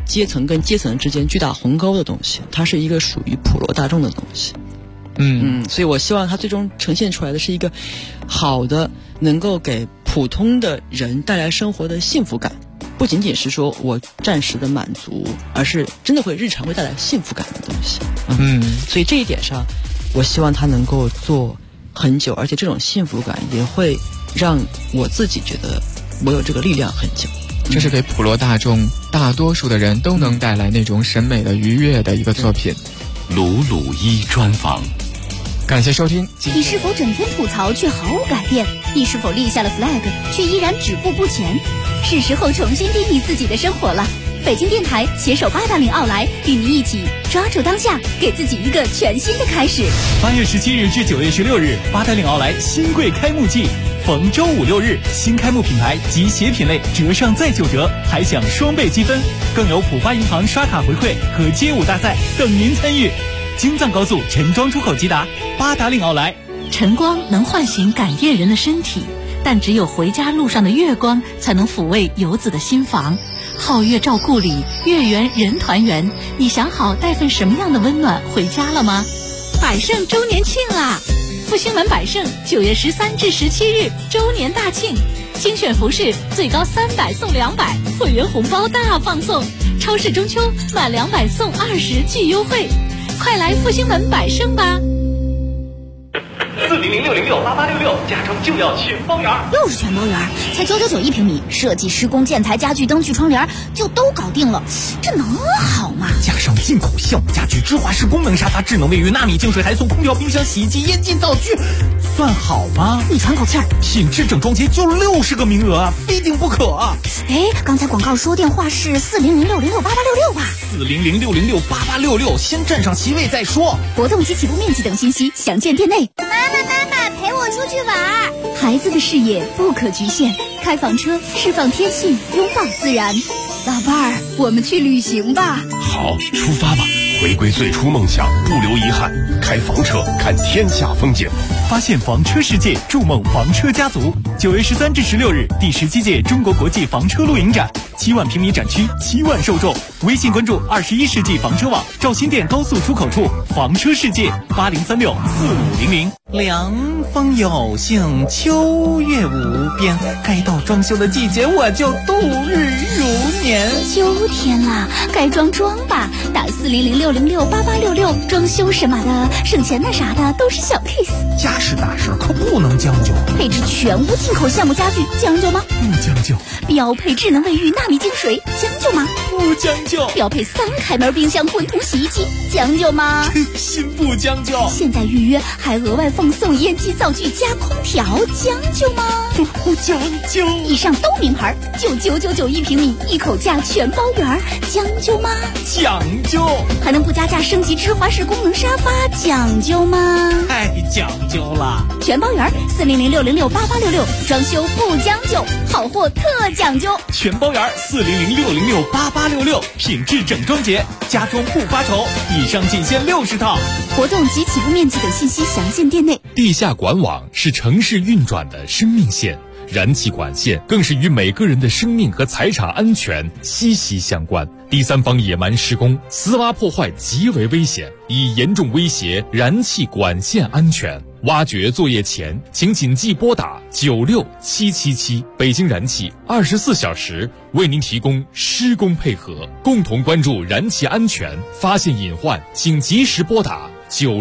阶层跟阶层之间巨大鸿沟的东西，它是一个属于普罗大众的东西。所以我希望它最终呈现出来的是一个好的，能够给普通的人带来生活的幸福感，不仅仅是说我暂时的满足，而是真的会日常会带来幸福感的东西。所以这一点上，我希望它能够做很久，而且这种幸福感也会让我自己觉得我有这个力量很久。 这是给普罗大众大多数的人都能带来那种审美的愉悦的一个作品。 鲁鲁一专访， 感谢收听。 你是否整天吐槽却毫无改变？你是否立下了 flag 却依然止步不前？是时候重新定义自己的生活了。北京电台携手八达岭奥莱，与您一起抓住当下，给自己一个全新的开始。 8月17日至9月16日，八达岭奥莱新贵开幕季，逢周5、6日，新开幕品牌及鞋品类折上再9折，还享双倍积分，更有浦发银行刷卡回馈和街舞大赛等您参与。京藏高速陈庄出口即达，八达岭奥莱。 晨光能唤醒赶夜人的身体，但只有回家路上的月光才能抚慰游子的心房。皓月照故里，月圆人团圆。你想好带份什么样的温暖回家了吗？百盛周年庆啦！复兴门百盛9月13至17日周年大庆，精选服饰最高300送200，会员红包大放送，超市中秋满200送20巨优惠，快来复兴门百盛吧 ！400-606-8866，家中就要全包圆。 又是全包圆，才999一平米，设计、施工、建材、家具、灯具、窗帘就都搞定了，这能好吗？ 加上进口橡木家具、芝华士功能沙发、智能卫浴、纳米净水，还送空调、冰箱、洗衣机、烟机、灶具，算好吗？ 你喘口气儿， 品质整装节就60个名额啊，非订不可啊！ 刚才广告说电话是400-606-8866啊 ，400-606-8866，先占上席位再说。 活动及起步面积等信息详见店内。 妈妈，陪我出去玩。 孩子的视野不可局限，开房车释放天性，拥抱自然。老伴儿，我们去旅行吧。 好，出发吧。回归最初梦想，不留遗憾。开房车，看天下风景， 发现房车世界，筑梦房车家族。9月13至16日，第17届中国国际房车露营展，7万平米展区，7万受众。微信关注21世纪房车网，赵新店高速出口处房车世界80364500。 凉风有幸，秋月无边，该到装修的季节，我就度日如年。 秋天啦，该装吧，打400-606-8866，装修什么的，省钱的啥的都是小 case。 家事大事可不能将就， 配置全屋进口橡木家具，将就吗？ 不将就。 标配智能卫浴、纳米净水，将就吗？ 不将就。 标配3开门冰箱、滚筒洗衣机，将就吗？ 真心不将就。 现在预约还额外奉送烟机、灶具加空调，将就吗？ 不将就。 以上都名牌，就999一平米，一口价全包圆，将就吗？ 讲究。 还能不加价升级芝华士功能沙发，讲究吗？ 太讲究了。 全包圆400-606-8866，装修不将就，好货特讲究。 全包圆400-606-8866，品质整装节，家装不发愁。以上仅限60套。 活动及起步面积等信息详见店内。 地下管网是城市运转的生命线，燃气管线更是与每个人的生命和财产安全息息相关。第三方野蛮施工、私挖破坏极为危险，已严重威胁燃气管线安全。挖掘作业前，请谨记拨打96777，北京燃气24小时为您提供施工配合，共同关注燃气安全，发现隐患，请及时拨打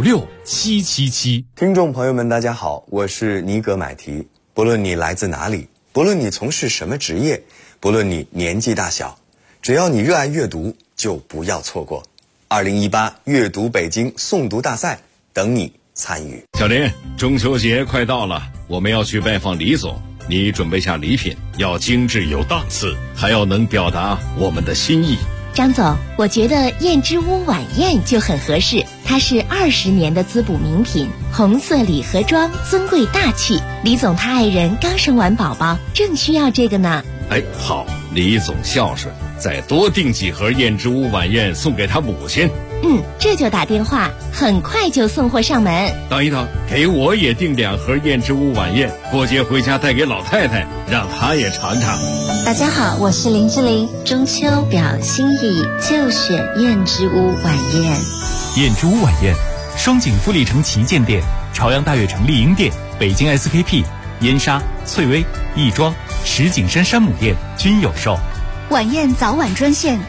96777。 听众朋友们，大家好，我是尼格买提。不论你来自哪里，不论你从事什么职业，不论你年纪大小，只要你热爱阅读，就不要错过2018阅读北京诵读大赛，等你参与。 小林，中秋节快到了，我们要去拜访李总，你准备下礼品，要精致有档次，还要能表达我们的心意。 张总，我觉得燕之屋晚宴就很合适，它是20年的滋补名品，红色礼盒装，尊贵大气。李总他爱人刚生完宝宝，正需要这个呢。 哎，好，李总孝顺，再多订几盒燕之屋晚宴送给他母亲。 这就打电话，很快就送货上门。 等一等，给我也订2盒燕之屋晚宴，过节回家带给老太太，让她也尝尝。 大家好，我是林志玲，中秋表心意就选燕之屋晚宴。 燕之屋晚宴，双井富力城旗舰店、朝阳大悦城丽婴店、北京 SKP、燕莎、翠微、亦庄、石景山山姆店均有售。 晚宴早晚专线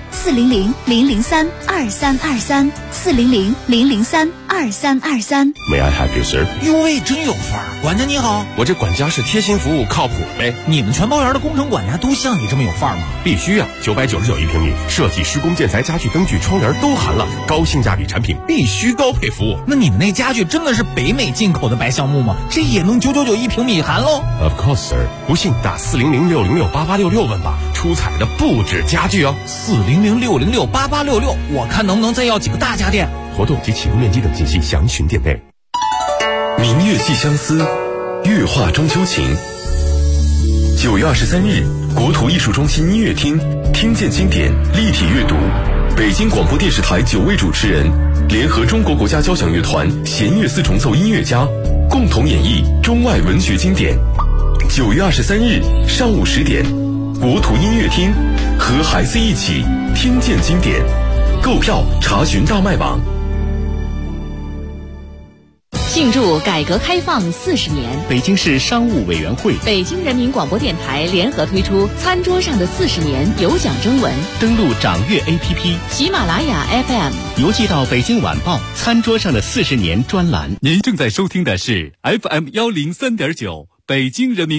400-003-2323 400-003-2323。 May I help you, sir？ 哟喂，真有范儿！管家你好， 我这管家是贴心服务，靠谱呗。 你们全包园的工程管家都像你这么有范儿吗？ 必须啊！999一平米，设计、施工、建材、家具、灯具、窗帘都含了，高性价比产品，必须高配服务。 那你们那家具真的是北美进口的白橡木吗？这也能999一平米含喽 ？Of course, sir。不信打400-606-8866问吧，出彩的不止家具哦。 400-606-8866，我看能不能再要几个大家电。 活动及启动面积等信息详询店内。 明月寄相思，月画中秋情。9月23日，国土艺术中心音乐厅听见经典立体阅读，北京广播电视台9位主持人联合中国国家交响乐团弦乐四重奏音乐家，共同演绎中外文学经典。9月23日上午10点，国土音乐厅和孩子一起听见经典。购票查询大麦网。 庆祝改革开放40年， 北京市商务委员会、 北京人民广播电台联合推出餐桌上的40年有奖征文， 登录掌阅 APP、 喜马拉雅 FM， 邮寄到北京晚报餐桌上的40年专栏。 您正在收听的是 FM103.9北京人民